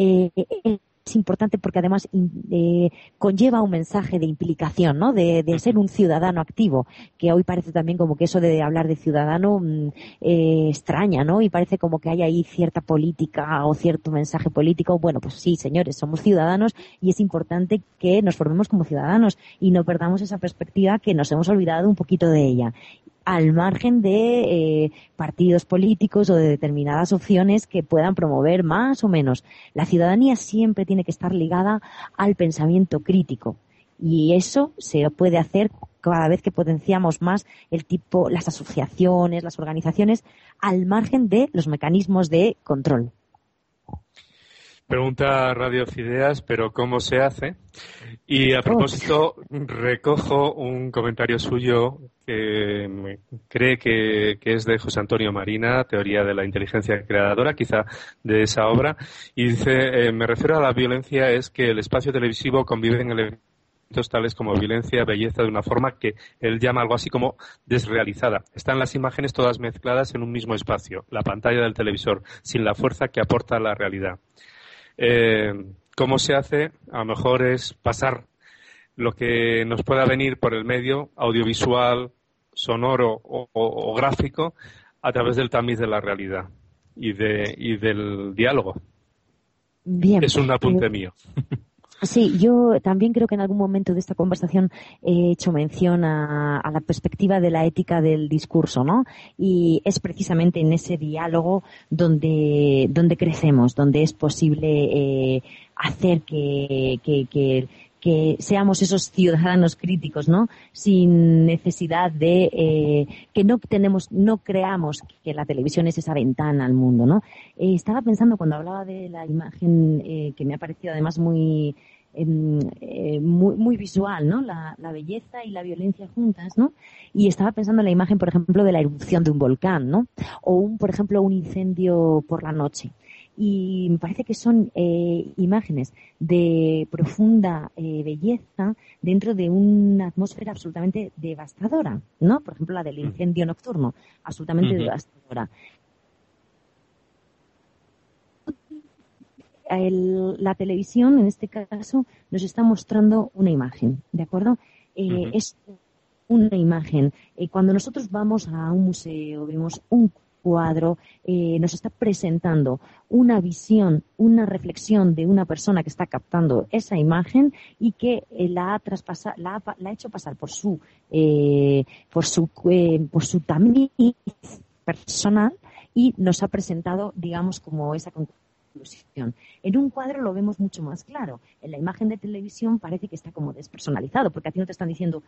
es importante porque además conlleva un mensaje de implicación, ¿no? De ser un ciudadano activo, que hoy parece también como que eso de hablar de ciudadano extraña, ¿no? Y parece como que hay ahí cierta política o cierto mensaje político. Bueno, pues sí, señores, somos ciudadanos y es importante que nos formemos como ciudadanos y no perdamos esa perspectiva que nos hemos olvidado un poquito de ella, al margen de partidos políticos o de determinadas opciones que puedan promover más o menos. La ciudadanía siempre tiene que estar ligada al pensamiento crítico y eso se puede hacer cada vez que potenciamos más las asociaciones, las organizaciones, al margen de los mecanismos de control. Pregunta Radio Cideas, pero ¿cómo se hace? Y a propósito, recojo un comentario suyo que cree que es de José Antonio Marina, Teoría de la Inteligencia Creadora, quizá de esa obra, y dice, me refiero a la violencia, es que el espacio televisivo convive en elementos tales como violencia, belleza, de una forma que él llama algo así como desrealizada. Están las imágenes todas mezcladas en un mismo espacio, la pantalla del televisor, sin la fuerza que aporta la realidad. ¿Cómo se hace? A lo mejor es pasar lo que nos pueda venir por el medio audiovisual, sonoro o gráfico a través del tamiz de la realidad y del diálogo. Bien. Es un apunte mío. Sí, yo también creo que en algún momento de esta conversación he hecho mención a la perspectiva de la ética del discurso, ¿no? Y es precisamente en ese diálogo donde crecemos, donde es posible hacer que seamos esos ciudadanos críticos, ¿no? Sin necesidad de que no creamos que la televisión es esa ventana al mundo, ¿no? Estaba pensando cuando hablaba de la imagen que me ha parecido además muy visual, ¿no? La belleza y la violencia juntas, ¿no? Y estaba pensando en la imagen, por ejemplo, de la erupción de un volcán, ¿no? O por ejemplo, un incendio por la noche. Y me parece que son imágenes de profunda belleza dentro de una atmósfera absolutamente devastadora, ¿no? Por ejemplo, la del incendio nocturno, absolutamente devastadora. La televisión, en este caso, nos está mostrando una imagen, ¿de acuerdo? Es una imagen. Cuando nosotros vamos a un museo, vemos un cuadro nos está presentando una visión, una reflexión de una persona que está captando esa imagen y que la ha hecho pasar por su tamiz personal y nos ha presentado, digamos, como esa conclusión. En un cuadro lo vemos mucho más claro. En la imagen de televisión parece que está como despersonalizado, porque a ti no te están diciendo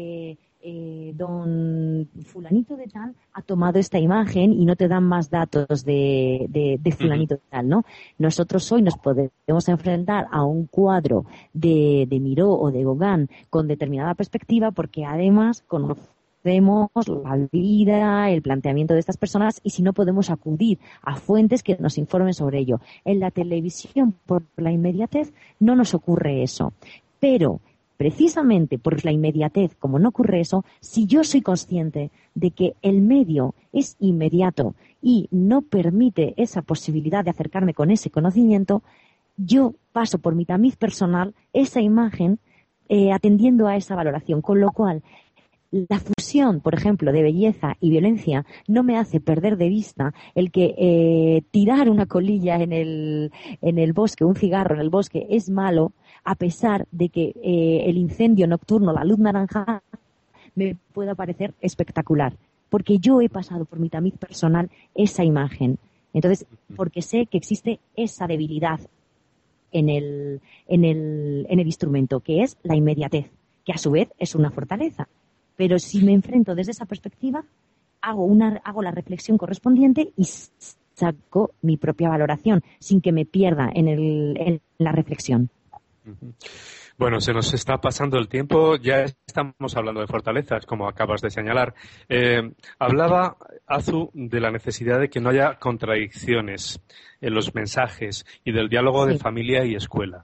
don fulanito de tal ha tomado esta imagen y no te dan más datos de fulanito de tal, ¿no? Nosotros hoy nos podemos enfrentar a un cuadro de Miró o de Gauguin con determinada perspectiva, porque además vemos la vida, el planteamiento de estas personas, y si no podemos acudir a fuentes que nos informen sobre ello. En la televisión, por la inmediatez, no nos ocurre eso. Pero, precisamente por la inmediatez, como no ocurre eso, si yo soy consciente de que el medio es inmediato y no permite esa posibilidad de acercarme con ese conocimiento, yo paso por mi tamiz personal esa imagen atendiendo a esa valoración, con lo cual la fusión, por ejemplo, de belleza y violencia no me hace perder de vista el que tirar una colilla en el bosque, un cigarro en el bosque, es malo, a pesar de que el incendio nocturno, la luz naranja, me pueda parecer espectacular, porque yo he pasado por mi tamiz personal esa imagen. Entonces, porque sé que existe esa debilidad en el instrumento, que es la inmediatez, que a su vez es una fortaleza. Pero si me enfrento desde esa perspectiva, hago la reflexión correspondiente y saco mi propia valoración, sin que me pierda en la reflexión. Bueno, se nos está pasando el tiempo, ya estamos hablando de fortalezas, como acabas de señalar. Hablaba Azu de la necesidad de que no haya contradicciones en los mensajes y del diálogo de familia y escuela.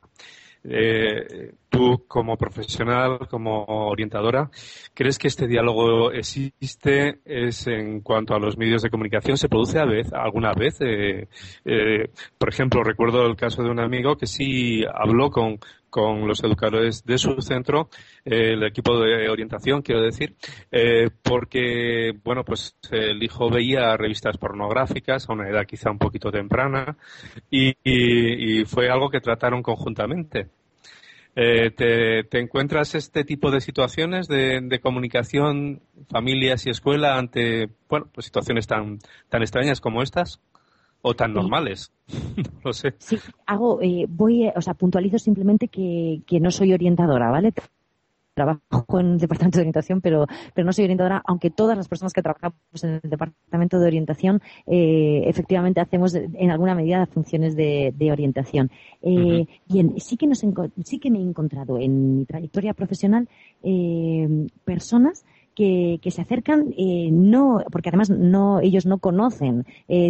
Tú, como profesional, como orientadora, ¿crees que este diálogo existe? ¿Es en cuanto a los medios de comunicación? ¿Se produce alguna vez? Por ejemplo, recuerdo el caso de un amigo que sí habló con los educadores de su centro, el equipo de orientación, quiero decir, porque, bueno, pues el hijo veía revistas pornográficas a una edad quizá un poquito temprana y fue algo que trataron conjuntamente. ¿Te encuentras este tipo de situaciones de comunicación, familias y escuela ante, bueno, pues situaciones tan extrañas como estas? ¿O tan normales? No lo sé. Sí, puntualizo simplemente que no soy orientadora, ¿vale? Trabajo en el departamento de orientación, pero no soy orientadora, aunque todas las personas que trabajamos en el departamento de orientación efectivamente hacemos en alguna medida funciones de orientación. Bien, sí que me he encontrado en mi trayectoria profesional personas que se acercan, porque además ellos no conocen,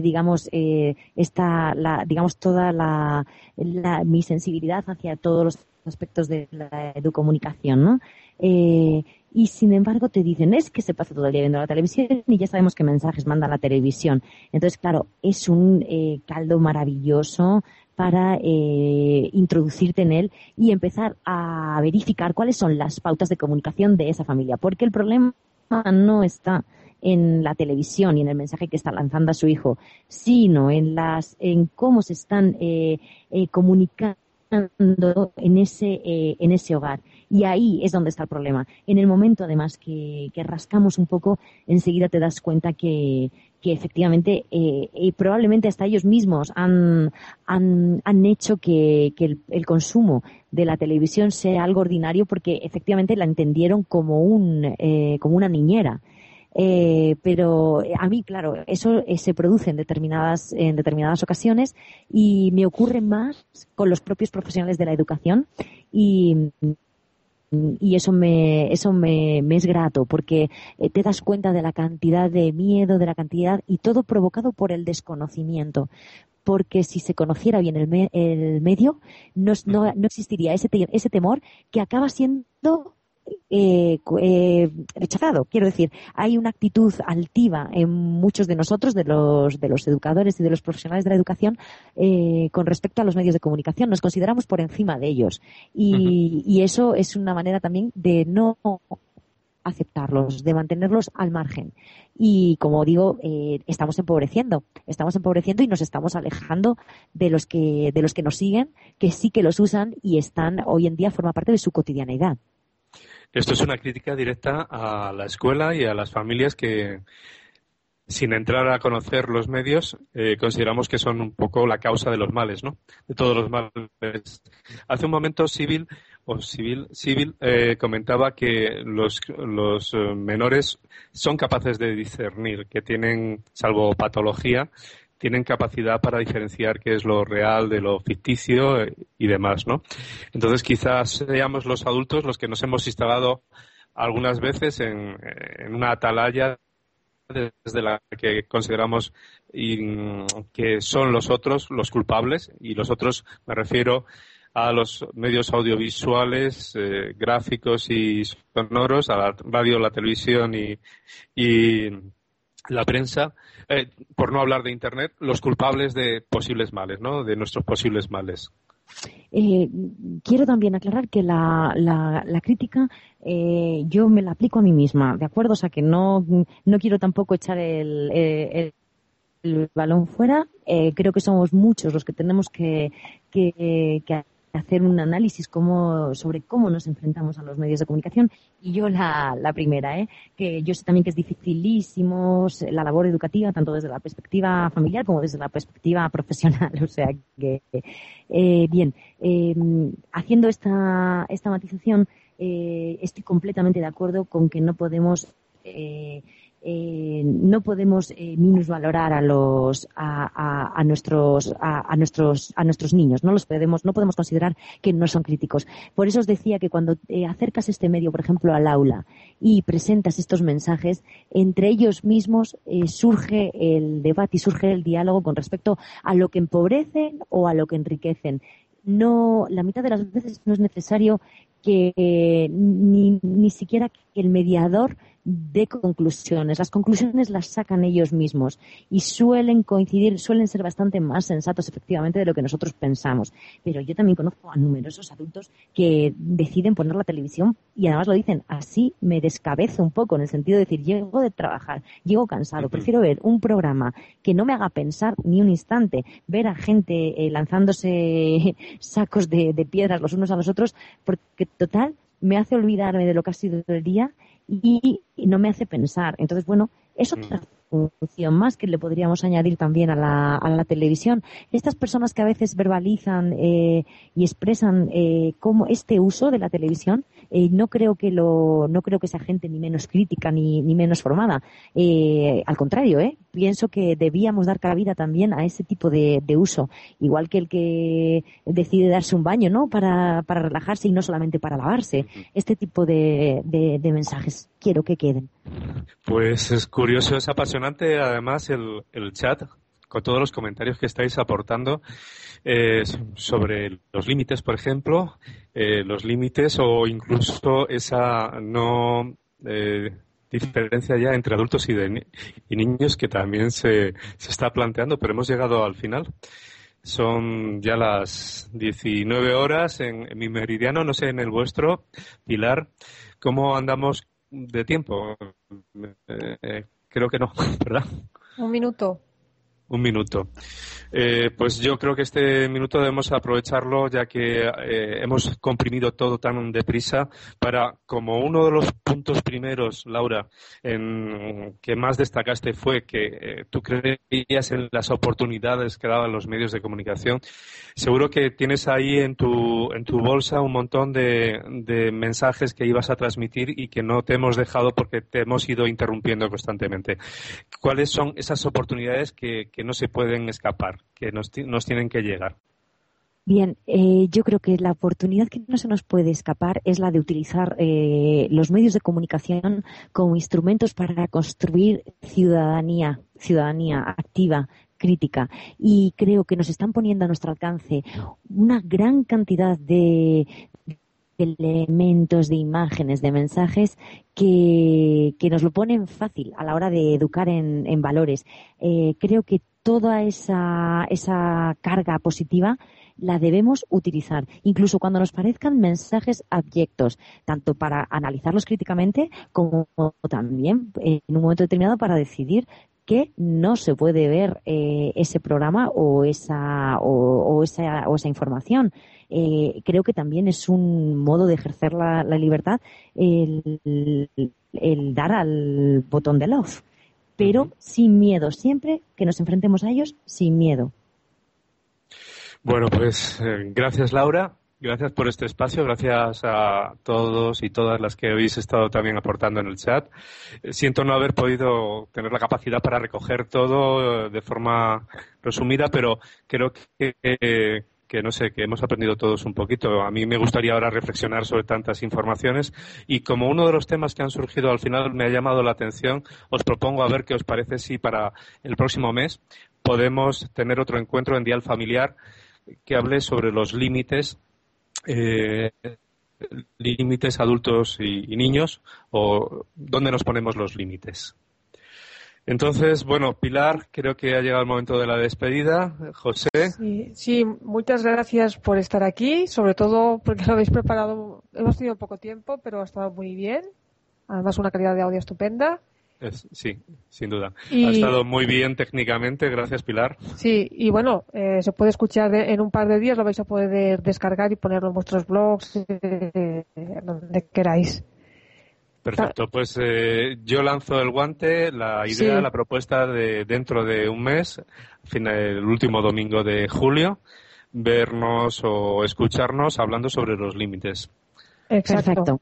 toda mi sensibilidad hacia todos los aspectos de la educomunicación, ¿no? Y sin embargo te dicen, es que se pasa todo el día viendo la televisión y ya sabemos qué mensajes manda la televisión. Entonces, claro, es un caldo maravilloso para introducirte en él y empezar a verificar cuáles son las pautas de comunicación de esa familia, porque el problema no está en la televisión y en el mensaje que está lanzando a su hijo, sino en cómo se están comunicando en ese hogar. Y ahí es donde está el problema. En el momento, además, que rascamos un poco, enseguida te das cuenta que efectivamente probablemente hasta ellos mismos han hecho que el consumo de la televisión sea algo ordinario, porque efectivamente la entendieron como una niñera. Pero a mí, claro, eso se produce en determinadas ocasiones y me ocurre más con los propios profesionales de la educación y eso me es grato, porque te das cuenta de la cantidad de miedo, de la cantidad, y todo provocado por el desconocimiento. Porque si se conociera bien el medio, no existiría ese temor que acaba siendo rechazado. Quiero decir, hay una actitud altiva en muchos de nosotros, de los educadores y de los profesionales de la educación, con respecto a los medios de comunicación. Nos consideramos por encima de ellos y eso es una manera también de no aceptarlos, de mantenerlos al margen. Y como digo, estamos empobreciendo y nos estamos alejando de los que nos siguen, que sí que los usan y están hoy en día forma parte de su cotidianeidad. Esto es una crítica directa a la escuela y a las familias que, sin entrar a conocer los medios, consideramos que son un poco la causa de los males, ¿no? De todos los males. Hace un momento Civil comentaba que los menores son capaces de discernir, que tienen, salvo patología, tienen capacidad para diferenciar qué es lo real de lo ficticio y demás, ¿no? Entonces quizás seamos los adultos los que nos hemos instalado algunas veces en una atalaya desde la que consideramos que son los otros los culpables, y los otros me refiero a los medios audiovisuales, gráficos y sonoros, a la radio, la televisión y la prensa, por no hablar de Internet, los culpables de posibles males, ¿no? De nuestros posibles males. Quiero también aclarar que la crítica yo me la aplico a mí misma, ¿de acuerdo? O sea, que no quiero tampoco echar el balón fuera. Creo que somos muchos los que tenemos que hacer un análisis sobre cómo nos enfrentamos a los medios de comunicación, y yo la primera, que yo sé también que es dificilísimo la labor educativa, tanto desde la perspectiva familiar como desde la perspectiva profesional. O sea que, bien, haciendo esta matización, estoy completamente de acuerdo con que no podemos minusvalorar a nuestros niños. No podemos considerar que no son críticos. Por eso os decía que cuando acercas este medio, por ejemplo, al aula y presentas estos mensajes, entre ellos mismos surge el debate y surge el diálogo con respecto a lo que empobrecen o a lo que enriquecen. No, la mitad de las veces no es necesario que ni siquiera que el mediador dé conclusiones. Las conclusiones las sacan ellos mismos y suelen coincidir, suelen ser bastante más sensatos efectivamente de lo que nosotros pensamos. Pero yo también conozco a numerosos adultos que deciden poner la televisión y además lo dicen: así me descabezo un poco, en el sentido de decir, llego de trabajar, llego cansado, prefiero ver un programa que no me haga pensar ni un instante, ver a gente lanzándose sacos de piedras los unos a los otros, porque total me hace olvidarme de lo que ha sido el día y no me hace pensar. Entonces, bueno, es otra función más que le podríamos añadir también a la televisión. Estas personas que a veces verbalizan y expresan cómo este uso de la televisión, no creo que sea gente ni menos crítica ni menos formada. Al contrario, pienso que debíamos dar cabida también a ese tipo de uso, igual que el que decide darse un baño, ¿no? Para relajarse y no solamente para lavarse. Este tipo de mensajes quiero que queden. Pues es curioso, es apasionante además el chat, con todos los comentarios que estáis aportando sobre los límites, por ejemplo, los límites o incluso esa diferencia ya entre adultos y niños que también se está planteando, pero hemos llegado al final. Son ya las 19 horas en mi meridiano, no sé en el vuestro. Pilar, ¿cómo andamos de tiempo? Creo que no, ¿verdad? Un minuto. Pues yo creo que este minuto debemos aprovecharlo, ya que hemos comprimido todo tan deprisa, para, como uno de los puntos primeros, Laura, que más destacaste fue que tú creías en las oportunidades que daban los medios de comunicación. Seguro que tienes ahí en tu bolsa un montón de mensajes que ibas a transmitir y que no te hemos dejado porque te hemos ido interrumpiendo constantemente. ¿Cuáles son esas oportunidades que no se pueden escapar, que nos tienen que llegar? Bien, yo creo que la oportunidad que no se nos puede escapar es la de utilizar los medios de comunicación como instrumentos para construir ciudadanía activa, crítica. Y creo que nos están poniendo a nuestro alcance una gran cantidad de elementos, de imágenes, de mensajes que nos lo ponen fácil a la hora de educar en valores. Creo que toda esa carga positiva la debemos utilizar, incluso cuando nos parezcan mensajes abyectos, tanto para analizarlos críticamente como también en un momento determinado para decidir que no se puede ver ese programa o esa información. Creo que también es un modo de ejercer la libertad el dar al botón de love, pero sin miedo, siempre que nos enfrentemos a ellos sin miedo. Bueno, pues gracias, Laura. Gracias por este espacio, gracias a todos y todas las que habéis estado también aportando en el chat. Siento no haber podido tener la capacidad para recoger todo de forma resumida, pero creo que no sé, que hemos aprendido todos un poquito. A mí me gustaría ahora reflexionar sobre tantas informaciones y como uno de los temas que han surgido al final me ha llamado la atención, os propongo a ver qué os parece si para el próximo mes podemos tener otro encuentro en Dial Familiar que hable sobre los límites adultos y niños, o dónde nos ponemos los límites. Entonces, bueno, Pilar, creo que ha llegado el momento de la despedida. José. Sí, muchas gracias por estar aquí, sobre todo porque lo habéis preparado. Hemos tenido poco tiempo, pero ha estado muy bien. Además, una calidad de audio estupenda. Sí, sin duda. Ha estado muy bien técnicamente, gracias, Pilar. Sí, y bueno, se puede escuchar en un par de días, lo vais a poder descargar y ponerlo en vuestros blogs, donde queráis. Perfecto, pues yo lanzo el guante, la idea, la propuesta de dentro de un mes, el último domingo de julio, vernos o escucharnos hablando sobre los límites. Exacto. Perfecto.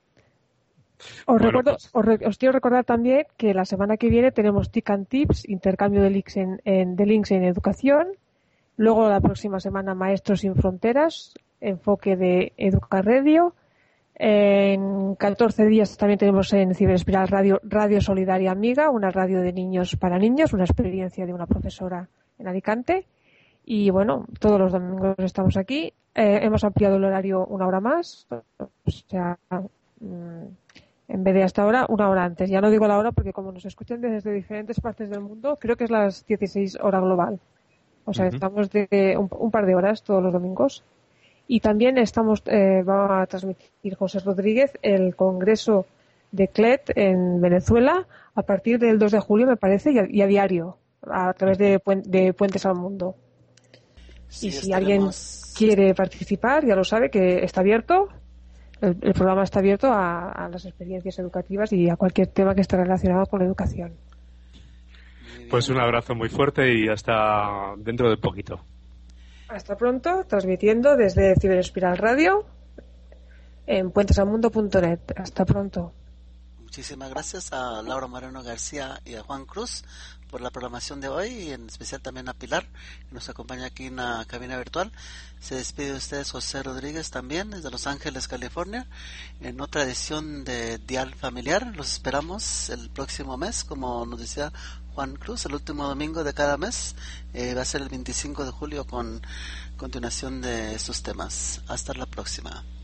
Os quiero recordar también que la semana que viene tenemos TIC and Tips, intercambio de links en educación. Luego la próxima semana Maestros sin Fronteras, enfoque de Educa Radio. En 14 días también tenemos en Ciberespiral Radio Solidaria Amiga, una radio de niños para niños, una experiencia de una profesora en Alicante. Y bueno, todos los domingos estamos aquí. Hemos ampliado el horario una hora más, o sea, en vez de hasta ahora, una hora antes. Ya no digo la hora porque como nos escuchan desde diferentes partes del mundo, creo que es las 16 hora global. O sea, estamos de un par de horas todos los domingos. Y también va a transmitir José Rodríguez el Congreso de CLET en Venezuela a partir del 2 de julio, me parece, y a diario, a través de Puentes al Mundo. Sí, y si alguien quiere participar, ya lo sabe que está abierto. El programa está abierto a las experiencias educativas y a cualquier tema que esté relacionado con la educación. Pues un abrazo muy fuerte y hasta dentro de poquito. Hasta pronto, transmitiendo desde Ciberespiral Radio en puentesalmundo.net. Hasta pronto. Muchísimas gracias a Laura Moreno García y a Juan Cruz por la programación de hoy, y en especial también a Pilar, que nos acompaña aquí en la cabina virtual. Se despide de ustedes José Rodríguez también, desde Los Ángeles, California, en otra edición de Dial Familiar. Los esperamos el próximo mes, como nos decía Juan Cruz, el último domingo de cada mes. Va a ser el 25 de julio con continuación de estos temas. Hasta la próxima.